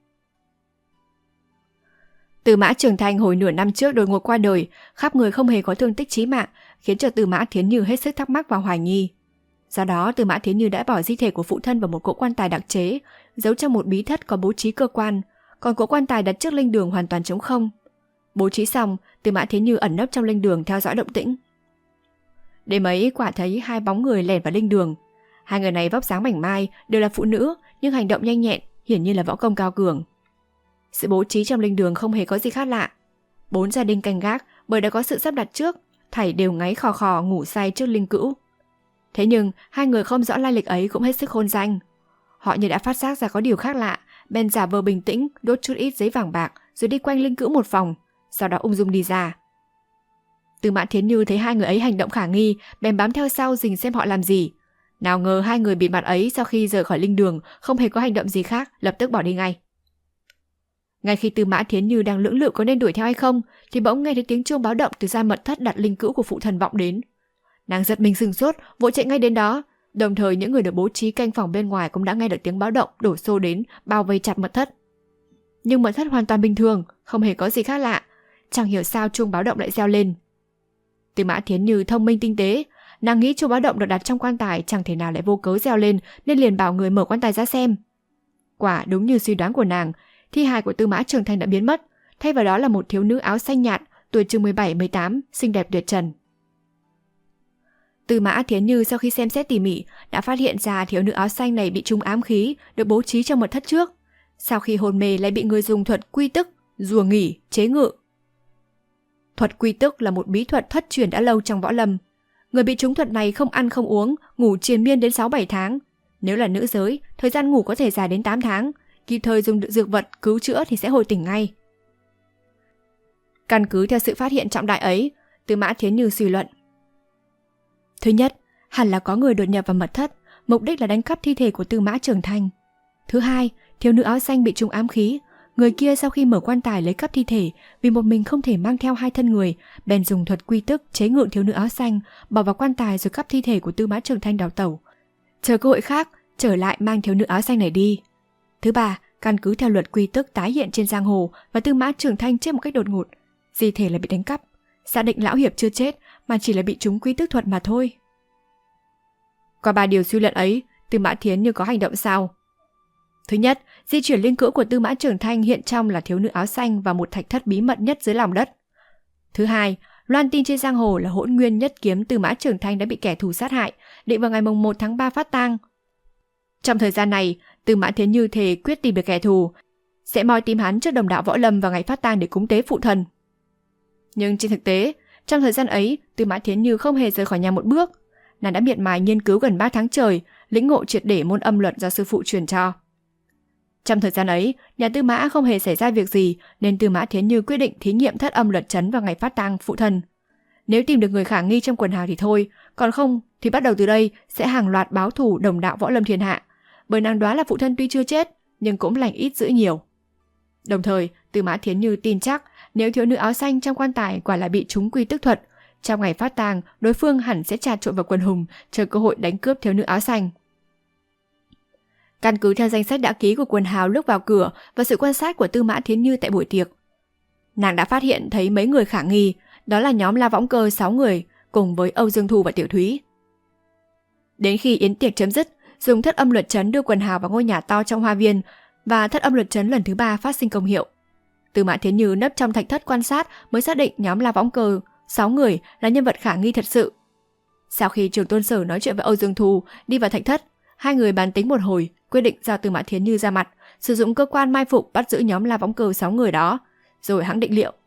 Tư Mã Trường Thanh hồi nửa năm trước đột ngột qua đời, khắp người không hề có thương tích chí mạng, khiến cho Tư Mã Thiến Như hết sức thắc mắc và hoài nghi. Do đó Tư Mã Thiến Như đã bỏ di thể của phụ thân vào một cỗ quan tài đặc chế, giấu trong một bí thất có bố trí cơ quan, còn cỗ quan tài đặt trước linh đường hoàn toàn trống không. Bố trí xong, Tư Mã Thiến Như ẩn nấp trong linh đường theo dõi động tĩnh. Đêm ấy quả thấy 2 bóng người lẻn vào linh đường. 2 người này vóc dáng mảnh mai, đều là phụ nữ nhưng hành động nhanh nhẹn, hiển nhiên là võ công cao cường. Sự bố trí trong linh đường không hề có gì khác lạ. 4 gia đình canh gác bởi đã có sự sắp đặt trước, thảy đều ngáy khò khò ngủ say trước linh cữu. Thế nhưng hai người không rõ lai lịch ấy cũng hết sức hôn danh. Họ như đã phát giác ra có điều khác lạ, bèn giả vờ bình tĩnh đốt chút ít giấy vàng bạc rồi đi quanh linh cữu một vòng, sau đó ung dung đi ra. Tư Mã Thiến Như thấy hai người ấy hành động khả nghi, bèn bám theo sau rình xem họ làm gì. Nào ngờ hai người bịt mặt ấy sau khi rời khỏi linh đường không hề có hành động gì khác, lập tức bỏ đi ngay. Ngay khi Tư Mã Thiến Như đang lưỡng lự có nên đuổi theo hay không, thì bỗng nghe thấy tiếng chuông báo động từ gian mật thất đặt linh cữu của phụ thần vọng đến. Nàng giật mình sửng sốt, vội chạy ngay đến đó. Đồng thời những người được bố trí canh phòng bên ngoài cũng đã nghe được tiếng báo động đổ xô đến, bao vây chặt mật thất. Nhưng mật thất hoàn toàn bình thường, không hề có gì khác lạ. Chẳng hiểu sao chuông báo động lại reo lên. Tư Mã Thiến Như thông minh tinh tế, nàng nghĩ chuông báo động được đặt trong quan tài chẳng thể nào lại vô cớ reo lên, nên liền bảo người mở quan tài ra xem. Quả đúng như suy đoán của nàng, thi hài của Tư Mã Trường Thanh đã biến mất, thay vào đó là một thiếu nữ áo xanh nhạt, tuổi chừng 17-18, xinh đẹp tuyệt trần. Tư Mã Thiến Như sau khi xem xét tỉ mỉ đã phát hiện ra thiếu nữ áo xanh này bị trúng ám khí được bố trí trong mật thất trước. Sau khi hôn mê lại bị người dùng thuật quy tức, rùa nghỉ, chế ngự. Thuật quy tức là một bí thuật thất truyền đã lâu trong võ lâm. Người bị trúng thuật này không ăn không uống, ngủ triền miên đến 6-7 tháng. Nếu là nữ giới, thời gian ngủ có thể dài đến 8 tháng. Kịp thời dùng dược vật cứu chữa thì sẽ hồi tỉnh ngay. Căn cứ theo sự phát hiện trọng đại ấy, Tư Mã Thiến Như suy luận. Thứ nhất, hẳn là có người đột nhập vào mật thất, mục đích là đánh cắp thi thể của Tư Mã Trường Thanh. Thứ hai, thiếu nữ áo xanh bị trúng ám khí. Người kia sau khi mở quan tài lấy cắp thi thể, vì một mình không thể mang theo hai thân người, bèn dùng thuật quy tức chế ngự thiếu nữ áo xanh, bỏ vào quan tài rồi cắp thi thể của Tư Mã Trường Thanh đào tẩu. Chờ cơ hội khác, trở lại mang thiếu nữ áo xanh này đi. Thứ ba, căn cứ theo luật quy tức tái hiện trên giang hồ và Tư Mã Trường Thanh chết một cách đột ngột, di thể là bị đánh cắp, xác định lão hiệp chưa chết mà chỉ là bị trúng quy tức thuật mà thôi. Qua 3 điều suy luận ấy, Tư Mã Thiến Như có hành động sao? Thứ nhất, di chuyển linh cữu của Tư Mã Trường Thanh hiện trong là thiếu nữ áo xanh và một thạch thất bí mật nhất dưới lòng đất. Thứ hai, loan tin trên giang hồ là Hỗn Nguyên nhất kiếm Tư Mã Trường Thanh đã bị kẻ thù sát hại, định vào ngày 1 tháng 3 phát tang. Trong thời gian này, Tư Mã Thiến Như thề quyết tìm được kẻ thù, sẽ moi tìm hắn trước đồng đạo võ lâm vào ngày phát tang để cúng tế phụ thần. Nhưng trên thực tế, trong thời gian ấy, Tư Mã Thiến Như không hề rời khỏi nhà một bước. Nàng đã miệt mài nghiên cứu gần 3 tháng trời, lĩnh ngộ triệt để môn âm luật do sư phụ truyền cho. Trong thời gian ấy, nhà Tư Mã không hề xảy ra việc gì, nên Tư Mã Thiến Như quyết định thí nghiệm thất âm luật trấn vào ngày phát tang phụ thần. Nếu tìm được người khả nghi trong quần hào thì thôi, còn không thì bắt đầu từ đây sẽ hàng loạt báo thù đồng đạo võ lâm thiên hạ. Bởi nàng đoán là phụ thân tuy chưa chết, nhưng cũng lành ít dữ nhiều. Đồng thời, Tư Mã Thiến Như tin chắc nếu thiếu nữ áo xanh trong quan tài quả là bị trúng quy tức thuật, trong ngày phát tang, đối phương hẳn sẽ trà trộn vào quần hùng, chờ cơ hội đánh cướp thiếu nữ áo xanh. Căn cứ theo danh sách đã ký của quần hào lúc vào cửa và sự quan sát của Tư Mã Thiến Như tại buổi tiệc, nàng đã phát hiện thấy mấy người khả nghi, đó là nhóm La Võng Cơ 6 người cùng với Âu Dương Thù và Tiểu Thúy. Đến khi yến tiệc chấm dứt, dùng thất âm luật trấn đưa quần hào vào ngôi nhà to trong hoa viên và thất âm luật trấn lần thứ 3 phát sinh công hiệu. Tư Mã Thiến Như nấp trong thạch thất quan sát mới xác định nhóm La Võng Cơ 6 người là nhân vật khả nghi thật sự. Sau khi Trường Tôn Sở nói chuyện với Âu Dương Thù, đi vào thạch thất, hai người bàn tính một hồi, quyết định giao Tư Mã Thiến Như ra mặt, sử dụng cơ quan mai phục bắt giữ nhóm La Võng Cơ 6 người đó, rồi hãng định liệu.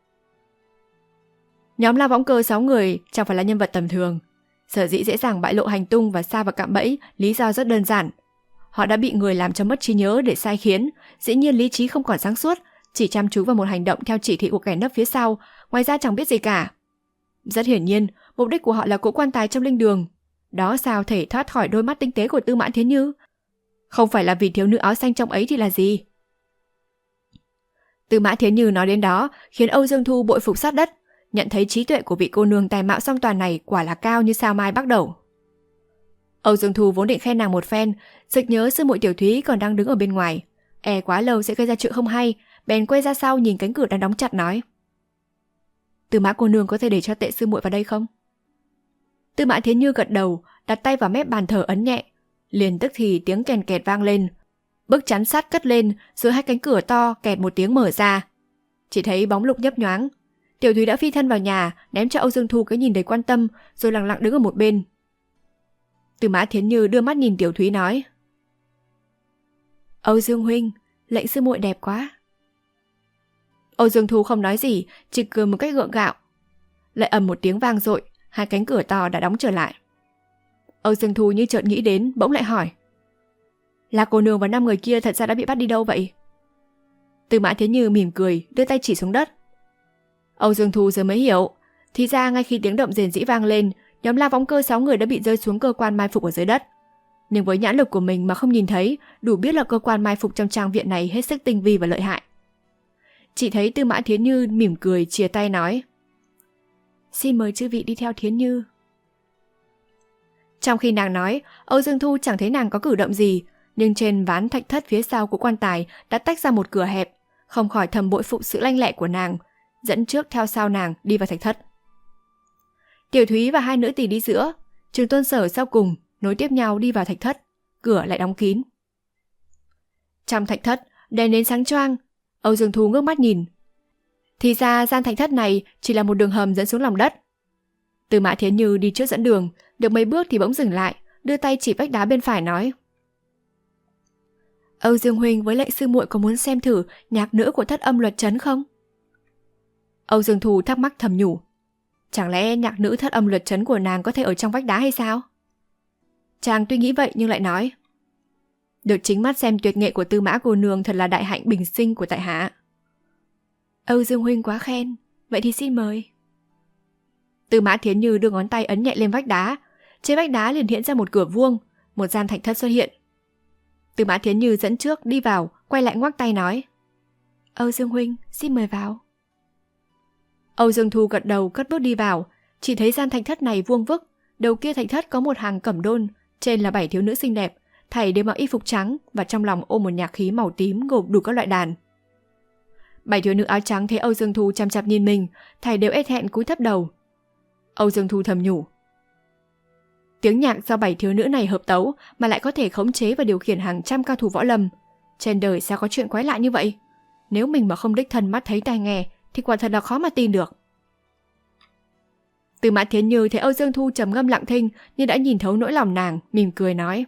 Nhóm La Võng Cơ 6 người chẳng phải là nhân vật tầm thường. Sở dĩ dễ dàng bại lộ hành tung và sa vào cạm bẫy, lý do rất đơn giản. Họ đã bị người làm cho mất trí nhớ để sai khiến, dĩ nhiên lý trí không còn sáng suốt, chỉ chăm chú vào một hành động theo chỉ thị của kẻ nấp phía sau, ngoài ra chẳng biết gì cả. Rất hiển nhiên, mục đích của họ là cỗ quan tài trong linh đường. Đó sao thể thoát khỏi đôi mắt tinh tế của Tư Mã Thiến Như? Không phải là vì thiếu nữ áo xanh trong ấy thì là gì? Tư Mã Thiến Như nói đến đó khiến Âu Dương Thu bội phục sát đất, nhận thấy trí tuệ của vị cô nương tài mạo song toàn này quả là cao như sao mai bắt đầu. Âu Dương Thu vốn định khen nàng một phen, sực nhớ sư muội Tiểu Thúy còn đang đứng ở bên ngoài, quá lâu sẽ gây ra chuyện không hay, bèn quay ra sau nhìn cánh cửa đang đóng chặt nói: Tư Mã cô nương có thể để cho tệ sư muội vào đây không? Tư Mã Thiến Như gật đầu, đặt tay vào mép bàn thờ ấn nhẹ, liền tức thì tiếng kèn kẹt vang lên, bức chắn sắt cất lên, rồi hai cánh cửa to kẹt một tiếng mở ra. Chỉ thấy bóng lục nhấp nhoáng. Tiểu Thúy đã phi thân vào nhà, ném cho Âu Dương Thu cái nhìn đầy quan tâm, rồi lặng lặng đứng ở một bên. Tư Mã Thiến Như đưa mắt nhìn Tiểu Thúy nói: Âu Dương huynh, lệnh sư muội đẹp quá. Âu Dương Thu không nói gì, chỉ cười một cách gượng gạo. Lại ầm một tiếng vang dội, hai cánh cửa to đã đóng trở lại. Âu Dương Thu như chợt nghĩ đến, bỗng lại hỏi: là cô nương và 5 người kia thật ra đã bị bắt đi đâu vậy? Tư Mã Thiến Như mỉm cười, đưa tay chỉ xuống đất. Âu Dương Thu giờ mới hiểu, thì ra ngay khi tiếng động rền rĩ vang lên, nhóm La Võng Cơ 6 người đã bị rơi xuống cơ quan mai phục ở dưới đất. Nhưng với nhãn lực của mình mà không nhìn thấy, đủ biết là cơ quan mai phục trong trang viện này hết sức tinh vi và lợi hại. Chỉ thấy Tư Mã Thiến Như mỉm cười chìa tay nói: xin mời chư vị đi theo Thiến Như. Trong khi nàng nói, Âu Dương Thu chẳng thấy nàng có cử động gì, nhưng trên ván thạch thất phía sau của quan tài đã tách ra một cửa hẹp, không khỏi thầm bội phục sự lanh lẹ của nàng, dẫn trước theo sau nàng đi vào thạch thất. Tiểu Thúy và hai nữ tỳ đi giữa, Trường Tôn Sở sau cùng, nối tiếp nhau đi vào thạch thất, cửa lại đóng kín. Trong thạch thất, đèn nến sáng choang, Âu Dương Thu ngước mắt nhìn. Thì ra gian thạch thất này chỉ là một đường hầm dẫn xuống lòng đất. Tư Mã Thiến Như đi trước dẫn đường, được mấy bước thì bỗng dừng lại, đưa tay chỉ vách đá bên phải nói: Âu Dương huynh với lệnh sư muội có muốn xem thử nhạc nữ của Thất Âm Luật Trấn không? Âu Dương Thu thắc mắc thầm nhủ, chẳng lẽ nhạc nữ Thất Âm Luật Trấn của nàng có thể ở trong vách đá hay sao? Chàng tuy nghĩ vậy nhưng lại nói: được chính mắt xem tuyệt nghệ của Tư Mã cô nương thật là đại hạnh bình sinh của tại hạ. Âu Dương huynh quá khen, vậy thì xin mời. Tư Mã Thiến Như đưa ngón tay ấn nhẹ lên vách đá, trên vách đá liền hiện ra một cửa vuông, một gian thạch thất xuất hiện. Tư Mã Thiến Như dẫn trước đi vào, quay lại ngoắc tay nói: Âu Dương huynh, xin mời vào. Âu Dương Thu gật đầu cất bước đi vào, chỉ thấy gian thạch thất này vuông vức, đầu kia thạch thất có một hàng cẩm đôn, trên là 7 thiếu nữ xinh đẹp, thảy đều mặc y phục trắng và trong lòng ôm một nhạc khí màu tím gồm đủ các loại đàn. 7 thiếu nữ áo trắng thấy Âu Dương Thu chăm chăm nhìn mình, thảy đều e thẹn cúi thấp đầu. Âu Dương Thu thầm nhủ, tiếng nhạc do 7 thiếu nữ này hợp tấu mà lại có thể khống chế và điều khiển hàng trăm cao thủ võ lâm. Trên đời sao có chuyện quái lạ như vậy? Nếu mình mà không đích thân mắt thấy tai nghe thì quả thật là khó mà tin được. Tư Mã Thiến Như thấy Âu Dương Thu trầm ngâm lặng thinh như đã nhìn thấu nỗi lòng nàng, mỉm cười nói: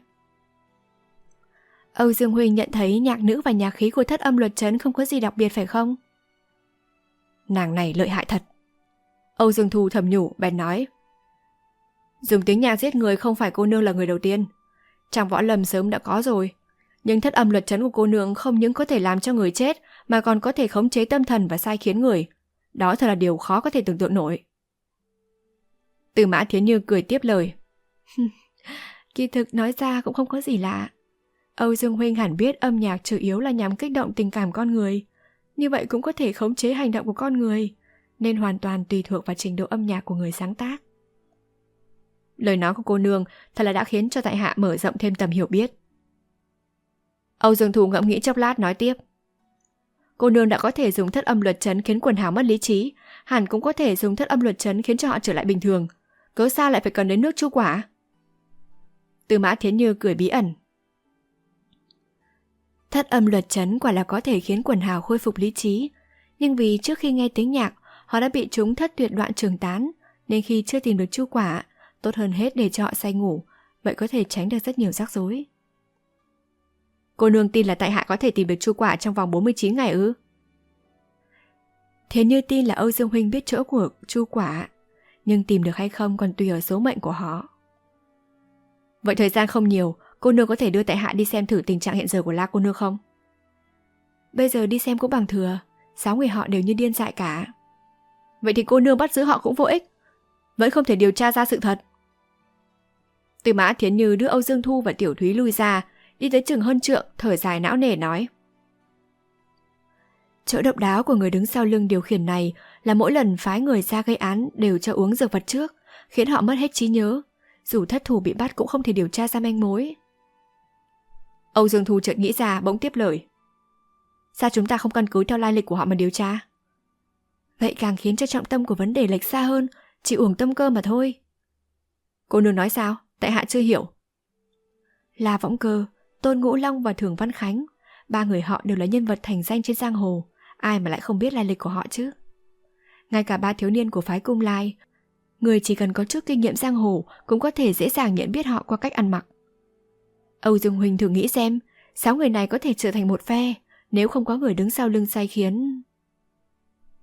Âu Dương huynh nhận thấy nhạc nữ và nhạc khí của Thất Âm Luật Trấn không có gì đặc biệt phải không? Nàng này lợi hại thật. Âu Dương Thu thầm nhủ, bèn nói: dùng tiếng nhạc giết người không phải cô nương là người đầu tiên. Trong võ lâm sớm đã có rồi. Nhưng Thất Âm Luật Trấn của cô nương không những có thể làm cho người chết mà còn có thể khống chế tâm thần và sai khiến người. Đó thật là điều khó có thể tưởng tượng nổi. Tư Mã Thiến Như cười tiếp lời: kỳ thực nói ra cũng không có gì lạ. Âu Dương huynh hẳn biết âm nhạc chủ yếu là nhằm kích động tình cảm con người. Như vậy cũng có thể khống chế hành động của con người, nên hoàn toàn tùy thuộc vào trình độ âm nhạc của người sáng tác. Lời nói của cô nương thật là đã khiến cho tại hạ mở rộng thêm tầm hiểu biết. Âu Dương Thu ngẫm nghĩ chốc lát nói tiếp: cô nương đã có thể dùng Thất Âm Luật Trấn khiến quần hào mất lý trí, hẳn cũng có thể dùng Thất Âm Luật Trấn khiến cho họ trở lại bình thường. Cớ sao lại phải cần đến nước chu quả? Tư Mã Thiến Như cười bí ẩn: Thất Âm Luật Trấn quả là có thể khiến quần hào khôi phục lý trí, nhưng vì trước khi nghe tiếng nhạc họ đã bị chúng thất tuyệt đoạn trường tán, nên khi chưa tìm được chu quả, tốt hơn hết để cho họ say ngủ, vậy có thể tránh được rất nhiều rắc rối. Cô nương tin là tại hạ có thể tìm được chu quả trong vòng 49 ngày ư? Thiến Như tin là Âu Dương huynh biết chỗ của chu quả, nhưng tìm được hay không còn tùy ở số mệnh của họ. Vậy thời gian không nhiều, cô nương có thể đưa tại hạ đi xem thử tình trạng hiện giờ của La cô nương không? Bây giờ đi xem cũng bằng thừa, 6 người họ đều như điên dại cả. Vậy thì cô nương bắt giữ họ cũng vô ích, vẫn không thể điều tra ra sự thật. Tư Mã Thiến Như đưa Âu Dương Thu và Tiểu Thúy lui ra, đi tới chừng hơn trượng, thở dài não nề nói: chỗ độc đáo của người đứng sau lưng điều khiển này là mỗi lần phái người ra gây án đều cho uống dược vật trước, khiến họ mất hết trí nhớ. Dù thất thủ bị bắt cũng không thể điều tra ra manh mối. Âu Dương Thu chợt nghĩ ra, bỗng tiếp lời: sao chúng ta không căn cứ theo lai lịch của họ mà điều tra? Vậy càng khiến cho trọng tâm của vấn đề lệch xa hơn, chỉ uổng tâm cơ mà thôi. Cô nương nói sao? Tại hạ chưa hiểu. La Võng Cơ, Tôn Ngũ Long và Thường Văn Khánh, 3 người họ đều là nhân vật thành danh trên giang hồ, ai mà lại không biết lai lịch của họ chứ? Ngay cả 3 thiếu niên của phái Cung Lai, người chỉ cần có chút kinh nghiệm giang hồ cũng có thể dễ dàng nhận biết họ qua cách ăn mặc. Âu Dương huynh thử nghĩ xem, 6 người này có thể trở thành một phe nếu không có người đứng sau lưng sai khiến.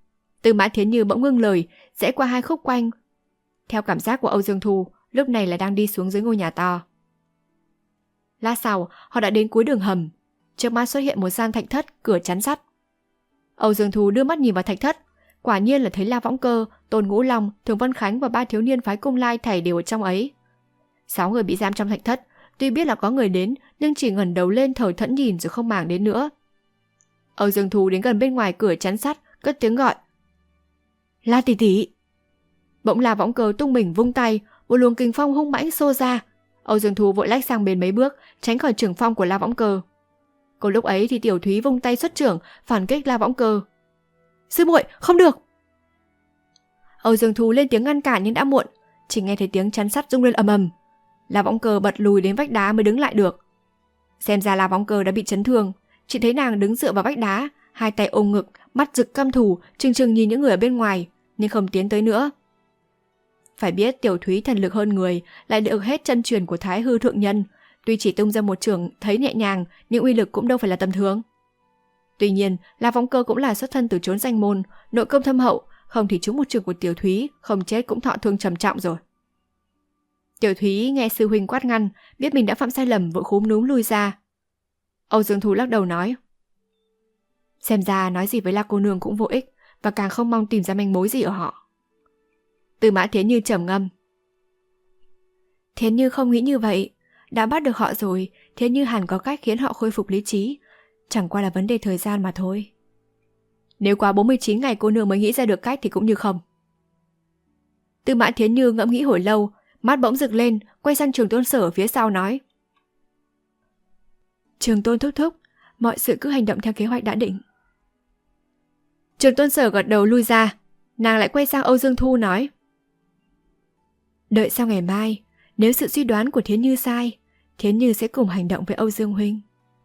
Tư Mã Thiến Như bỗng ngưng lời, rẽ qua hai khúc quanh. Theo cảm giác của Âu Dương Thu, lúc này là đang đi xuống dưới ngôi nhà to. Lát sau, họ đã đến cuối đường hầm. Trước mắt xuất hiện một gian thạch thất, cửa chắn sắt. Âu Dương Thu đưa mắt nhìn vào thạch thất, quả nhiên là thấy La Võng Cơ, Tôn Ngũ Long, Thường Vân Khánh và 3 thiếu niên phái Cung Lai thảy đều ở trong ấy. 6 người bị giam trong thạch thất, tuy biết là có người đến nhưng chỉ ngẩng đầu lên thở thẫn nhìn rồi không màng đến nữa. Âu Dương Thu đến gần bên ngoài cửa chắn sắt, cất tiếng gọi. La tỷ tỷ. Bỗng La Võng Cơ tung mình vung tay, một luồng kình phong hung mãnh xô ra. Âu Dương Thu vội lách sang bên mấy bước, tránh khỏi chưởng phong của La Võng Cơ. Cùng lúc ấy thì Tiểu Thúy vung tay xuất chưởng, phản kích La Võng Cơ. Sư muội, không được! Âu Dương Thu lên tiếng ngăn cản nhưng đã muộn, chỉ nghe thấy tiếng chắn sắt rung lên ầm ầm. La Võng Cơ bật lùi đến vách đá mới đứng lại được. Xem ra La Võng Cơ đã bị chấn thương, chỉ thấy nàng đứng dựa vào vách đá, hai tay ôm ngực, mắt rực căm thù, trừng trừng nhìn những người ở bên ngoài, nhưng không tiến tới nữa. Phải biết Tiểu Thúy thần lực hơn người, lại được hết chân truyền của Thái Hư Thượng Nhân, tuy chỉ tung ra một chưởng thấy nhẹ nhàng, nhưng uy lực cũng đâu phải là tầm thường. Tuy nhiên, La Võng Cơ cũng là xuất thân từ chốn danh môn, nội công thâm hậu, không thì trúng một chưởng của Tiểu Thúy, không chết cũng thọ thương trầm trọng rồi. Tiểu Thúy nghe sư huynh quát ngăn, biết mình đã phạm sai lầm, vội khúm núm lui ra. Âu Dương Thu lắc đầu nói, xem ra nói gì với La cô nương cũng vô ích, và càng không mong tìm ra manh mối gì ở họ. Tư Mã Thiến Như trầm ngâm, Thiến Như không nghĩ như vậy, đã bắt được họ rồi, Thiến Như hẳn có cách khiến họ khôi phục lý trí, chẳng qua là vấn đề thời gian mà thôi. Nếu qua 49 ngày cô nương mới nghĩ ra được cách thì cũng như không. Tư Mã Thiến Như ngẫm nghĩ hồi lâu, mắt bỗng rực lên, quay sang Trường Tôn Sở ở phía sau nói, Trường Tôn thúc thúc, mọi sự cứ hành động theo kế hoạch đã định. Trường Tôn Sở gật đầu lui ra, nàng lại quay sang Âu Dương Thu nói, đợi sau ngày mai, nếu sự suy đoán của Thiến Như sai, Thiến Như sẽ cùng hành động với Âu Dương huynh.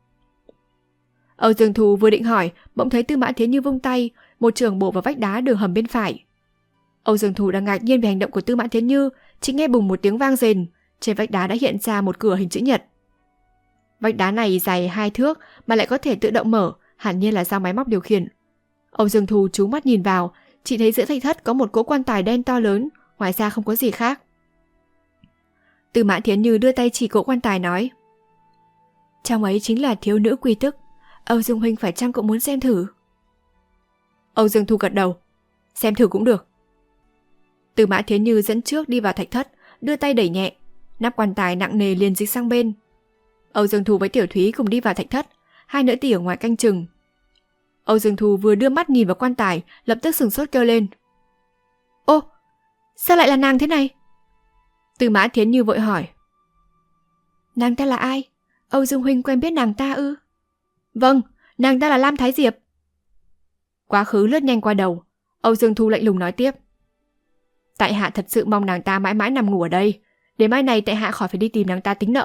Âu Dương Thu vừa định hỏi, bỗng thấy Tư Mã Thiến Như vung tay, một chưởng bổ vào vách đá đường hầm bên phải. Âu Dương Thu đang ngạc nhiên về hành động của Tư Mã Thiến Như, chỉ nghe bùng một tiếng vang rền, trên vách đá đã hiện ra một cửa hình chữ nhật. Vách đá này dài 2 thước mà lại có thể tự động mở, hẳn nhiên là do máy móc điều khiển. Âu Dương Thu chú mắt nhìn vào, chỉ thấy giữa thạch thất có một cỗ quan tài đen to lớn, ngoài ra không có gì khác. Tư Mã Thiến Như đưa tay chỉ cỗ quan tài nói, trong ấy chính là thiếu nữ quy tức, Âu Dương huynh phải chăng cũng muốn xem thử? Âu Dương Thu gật đầu, xem thử cũng được. Tư Mã Thiến Như dẫn trước đi vào thạch thất, đưa tay đẩy nhẹ, nắp quan tài nặng nề liền dịch sang bên. Âu Dương Thu với Tiểu Thúy cùng đi vào thạch thất, hai nữ tỉ ở ngoài canh chừng. Âu Dương Thu vừa đưa mắt nhìn vào quan tài, lập tức sửng sốt kêu lên, ô, sao lại là nàng thế này? Tư Mã Thiến Như vội hỏi, nàng ta là ai? Âu Dương huynh quen biết nàng ta ư? Vâng, nàng ta là Lam Thái Diệp. Quá khứ lướt nhanh qua đầu, Âu Dương Thu lạnh lùng nói tiếp, tại hạ thật sự mong nàng ta mãi mãi nằm ngủ ở đây, để mai này tại hạ khỏi phải đi tìm nàng ta tính nợ.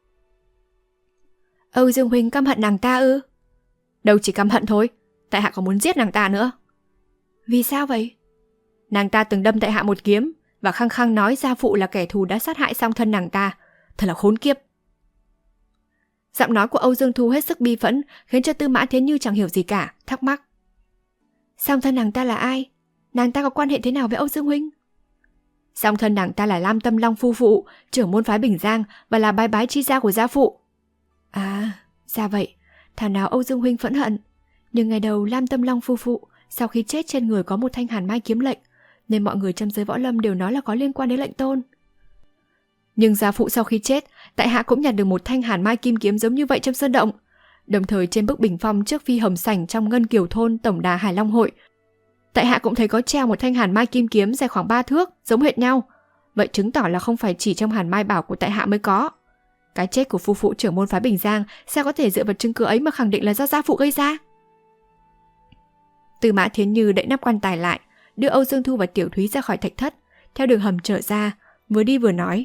Âu Dương huynh căm hận nàng ta ư? Đâu chỉ căm hận thôi, tại hạ còn muốn giết nàng ta nữa. Vì sao vậy? Nàng ta từng đâm tại hạ một kiếm và khăng khăng nói gia phụ là kẻ thù đã sát hại song thân nàng ta, thật là khốn kiếp. Giọng nói của Âu Dương Thu hết sức bi phẫn, khiến cho Tư Mã Thiến Như chẳng hiểu gì cả, thắc mắc. Song thân nàng ta là ai? Nàng ta có quan hệ thế nào với Âu Dương huynh? Song thân nàng ta là Lam Tâm Long phu phụ, trưởng môn phái Bình Giang và là bái bái chi gia của gia phụ. À, ra vậy, thảo nào Âu Dương huynh phẫn hận. Nhưng ngày đầu Lam Tâm Long phu phụ sau khi chết trên người có một thanh hàn mai kiếm lệnh, nên mọi người trong giới võ lâm đều nói là có liên quan đến lệnh tôn. Nhưng gia phụ sau khi chết, tại hạ cũng nhặt được một thanh hàn mai kim kiếm giống như vậy trong sơn động. Đồng thời trên bức bình phong trước phi hồng sảnh trong Ngân Kiều thôn tổng đà Hải Long hội, tại hạ cũng thấy có treo một thanh hàn mai kim kiếm dài khoảng 3 thước, giống hệt nhau. Vậy chứng tỏ là không phải chỉ trong hàn mai bảo của tại hạ mới có. Cái chết của phu phụ trưởng môn phái Bình Giang sao có thể dựa vào chứng cứ ấy mà khẳng định là do gia phụ gây ra? Tư Mã Thiến Như đậy nắp quan tài lại, đưa Âu Dương Thu và Tiểu Thúy ra khỏi thạch thất, theo đường hầm trở ra, vừa đi vừa nói.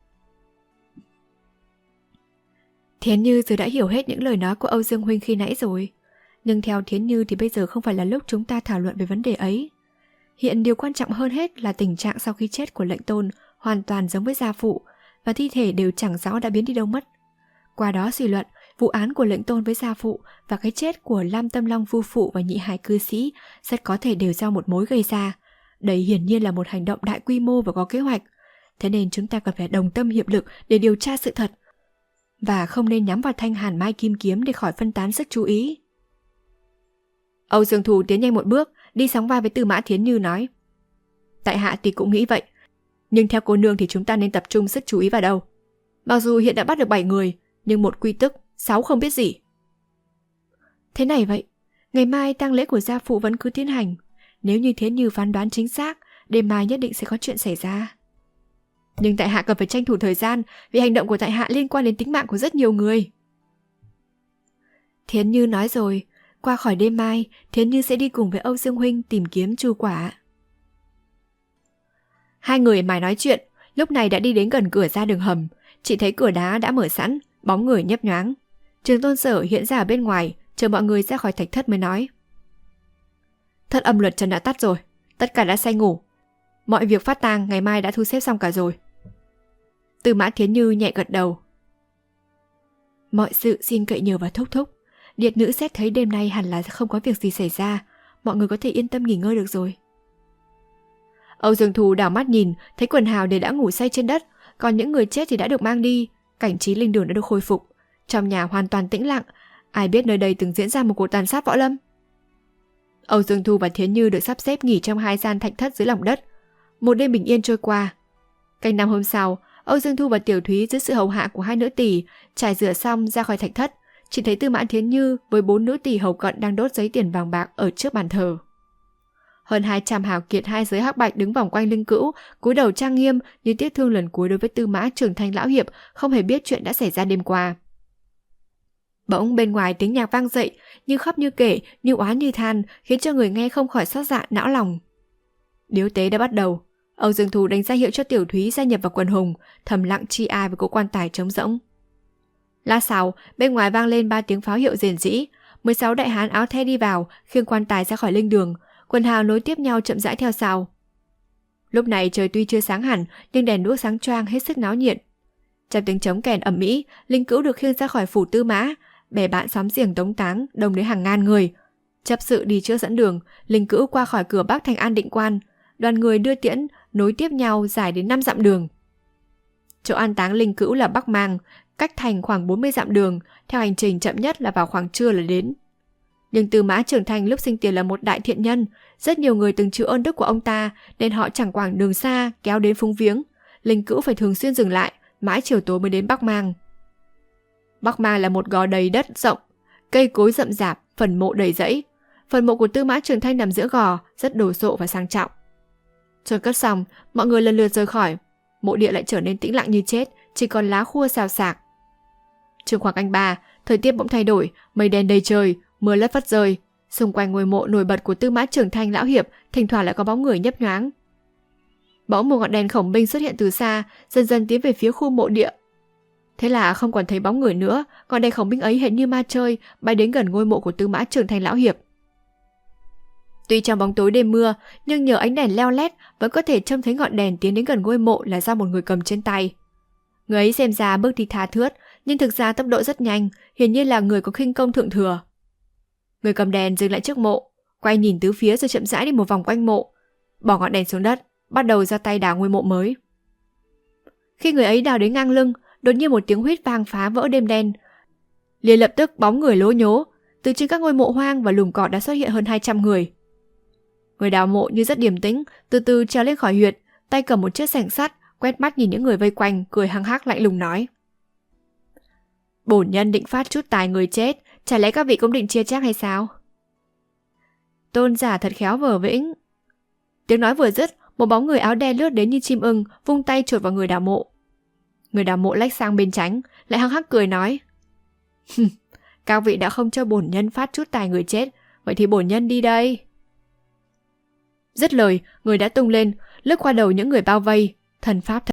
Thiến Như giờ đã hiểu hết những lời nói của Âu Dương huynh khi nãy rồi. Nhưng theo Thiến Như thì bây giờ không phải là lúc chúng ta thảo luận về vấn đề ấy. Hiện điều quan trọng hơn hết là tình trạng sau khi chết của lệnh tôn hoàn toàn giống với gia phụ, và thi thể đều chẳng rõ đã biến đi đâu mất. Qua đó suy luận, vụ án của lệnh tôn với gia phụ và cái chết của Lam Tâm Long phu phụ và nhị hải cư sĩ rất có thể đều do một mối gây ra. Đây hiển nhiên là một hành động đại quy mô và có kế hoạch. Thế nên chúng ta cần phải đồng tâm hiệp lực để điều tra sự thật. Và không nên nhắm vào thanh hàn mai kim kiếm để khỏi phân tán sức chú ý. Âu Dương Thù tiến nhanh một bước, đi sóng vai với Tư Mã Thiến Như nói: Tại hạ thì cũng nghĩ vậy. Nhưng theo cô nương thì chúng ta nên tập trung sức chú ý vào đâu? Mặc dù hiện đã bắt được 7 người, nhưng một quy tức, 6 không biết gì. Thế này vậy, ngày mai tang lễ của gia phụ vẫn cứ tiến hành. Nếu như Thiến Như phán đoán chính xác, đêm mai nhất định sẽ có chuyện xảy ra. Nhưng tại hạ cần phải tranh thủ thời gian, vì hành động của tại hạ liên quan đến tính mạng của rất nhiều người. Thiến Như nói rồi, qua khỏi đêm mai, Thiến Như sẽ đi cùng với Âu Dương huynh tìm kiếm Chu Quả. Hai người mải nói chuyện, lúc này đã đi đến gần cửa ra đường hầm. Chỉ thấy cửa đá đã mở sẵn, bóng người nhấp nhoáng. Trường Tôn Sở hiện ra ở bên ngoài, chờ mọi người ra khỏi thạch thất mới nói: Thất âm luật trần đã tắt rồi, tất cả đã say ngủ. Mọi việc phát tang ngày mai đã thu xếp xong cả rồi. Tư Mã Thiến Như nhẹ gật đầu. Mọi sự xin cậy nhờ vào thúc thúc. Điệt nữ xét thấy đêm nay hẳn là không có việc gì xảy ra, mọi người có thể yên tâm nghỉ ngơi được rồi. Âu Dương Thù đảo mắt nhìn, thấy quần hào đều đã ngủ say trên đất, còn những người chết thì đã được mang đi, cảnh trí linh đường đã được khôi phục. Trong nhà hoàn toàn tĩnh lặng, ai biết nơi đây từng diễn ra một cuộc tàn sát võ lâm. Âu Dương Thù và Thiến Như được sắp xếp nghỉ trong 2 gian thạch thất dưới lòng đất. Một đêm bình yên trôi qua. Canh năm hôm sau, Âu Dương Thu và Tiểu Thúy dưới sự hầu hạ của 2 nữ tỳ trải rửa xong ra khỏi thạch thất, chỉ thấy Tư Mã Thiến Như với 4 nữ tỳ hầu cận đang đốt giấy tiền vàng bạc ở trước bàn thờ. Hơn 200 hào kiệt 2 giới hắc bạch đứng vòng quanh Linh Cữu, cúi đầu trang nghiêm như tiếc thương lần cuối đối với Tư Mã Trường Thanh lão hiệp, không hề biết chuyện đã xảy ra đêm qua. Bỗng bên ngoài tiếng nhạc vang dậy, như khóc như kể, như oán như than, khiến cho người nghe không khỏi xót dạ não lòng. Điếu tế đã bắt đầu. Âu Dương Thù đánh ra hiệu cho Tiểu Thúy gia nhập vào quần hùng, thầm lặng chi ai với cỗ quan tài trống rỗng. Lát sau, bên ngoài vang lên 3 tiếng pháo hiệu rền rĩ. 16 đại hán áo the đi vào, khiêng quan tài ra khỏi linh đường. Quần hào nối tiếp nhau chậm rãi theo sau. Lúc này trời tuy chưa sáng hẳn, nhưng đèn đuốc sáng choang hết sức náo nhiệt. Trong tiếng trống kèn ầm ĩ, Linh Cữu được khiêng ra khỏi phủ Tư Mã, bè bạn xóm giềng tống táng, đông đến hàng ngàn người. Chấp sự đi trước dẫn đường, Linh Cữu qua khỏi cửa Bắc thành An Định Quan. Đoàn người đưa tiễn nối tiếp nhau dài đến 5 dặm đường. Chỗ an táng Linh Cữu là Bắc Mang, cách thành khoảng 40 dặm đường, theo hành trình chậm nhất là vào khoảng trưa là đến. Nhưng Tư Mã Trường Thanh lúc sinh tiền là một đại thiện nhân, rất nhiều người từng chịu ơn đức của ông ta, nên họ chẳng quảng đường xa kéo đến phúng viếng. Linh Cữu phải thường xuyên dừng lại, mãi chiều tối mới đến Bắc Mang. Bắc Mang là một gò đầy đất rộng, cây cối rậm rạp, phần mộ đầy rẫy. Phần mộ của Tư Mã Trường Thanh nằm giữa gò, rất đồ sộ và sang trọng. Chôn cất xong, mọi người lần lượt rời khỏi. Mộ địa lại trở nên tĩnh lặng như chết, chỉ còn lá khua xào xạc. Trường khoảng canh 3, thời tiết bỗng thay đổi, mây đen đầy trời, mưa lất phất rơi. Xung quanh ngôi mộ nổi bật của Tư Mã Trường Thanh lão hiệp, thỉnh thoảng lại có bóng người nhấp nhoáng. Bỗng một ngọn đèn khổng minh xuất hiện từ xa, dần dần tiến về phía khu mộ địa. Thế là không còn thấy bóng người nữa, ngọn đèn khổng minh ấy hệt như ma chơi, bay đến gần ngôi mộ của Tư Mã Trường Thanh lão hiệp. Tuy trong bóng tối đêm mưa, nhưng nhờ ánh đèn leo lét vẫn có thể trông thấy ngọn đèn tiến đến gần ngôi mộ là do một người cầm trên tay. Người ấy xem ra bước đi tha thướt, nhưng thực ra tốc độ rất nhanh, hiển nhiên là người có khinh công thượng thừa. Người cầm đèn dừng lại trước mộ, quay nhìn tứ phía rồi chậm rãi đi một vòng quanh mộ, bỏ ngọn đèn xuống đất, bắt đầu ra tay đào ngôi mộ mới. Khi người ấy đào đến ngang lưng, đột nhiên một tiếng huýt vang phá vỡ đêm đen. Liền lập tức bóng người lố nhố, từ trên các ngôi mộ hoang và lùm cỏ đã xuất hiện hơn 200 người. Người đào mộ như rất điềm tĩnh, từ từ trèo lên khỏi huyệt, tay cầm một chiếc xẻng sắt, quét mắt nhìn những người vây quanh, cười hăng hắc lạnh lùng nói: Bổn nhân định phát chút tài người chết, chả lẽ các vị cũng định chia chác hay sao? Tôn giả thật khéo vờ vĩnh. Tiếng nói vừa dứt, một bóng người áo đen lướt đến như chim ưng, vung tay chộp vào người đào mộ. Người đào mộ lách sang bên tránh, lại hăng hắc cười nói: Các vị đã không cho bổn nhân phát chút tài người chết, vậy thì bổn nhân đi đây. Dứt lời, người đã tung lên, lướt qua đầu những người bao vây, thần pháp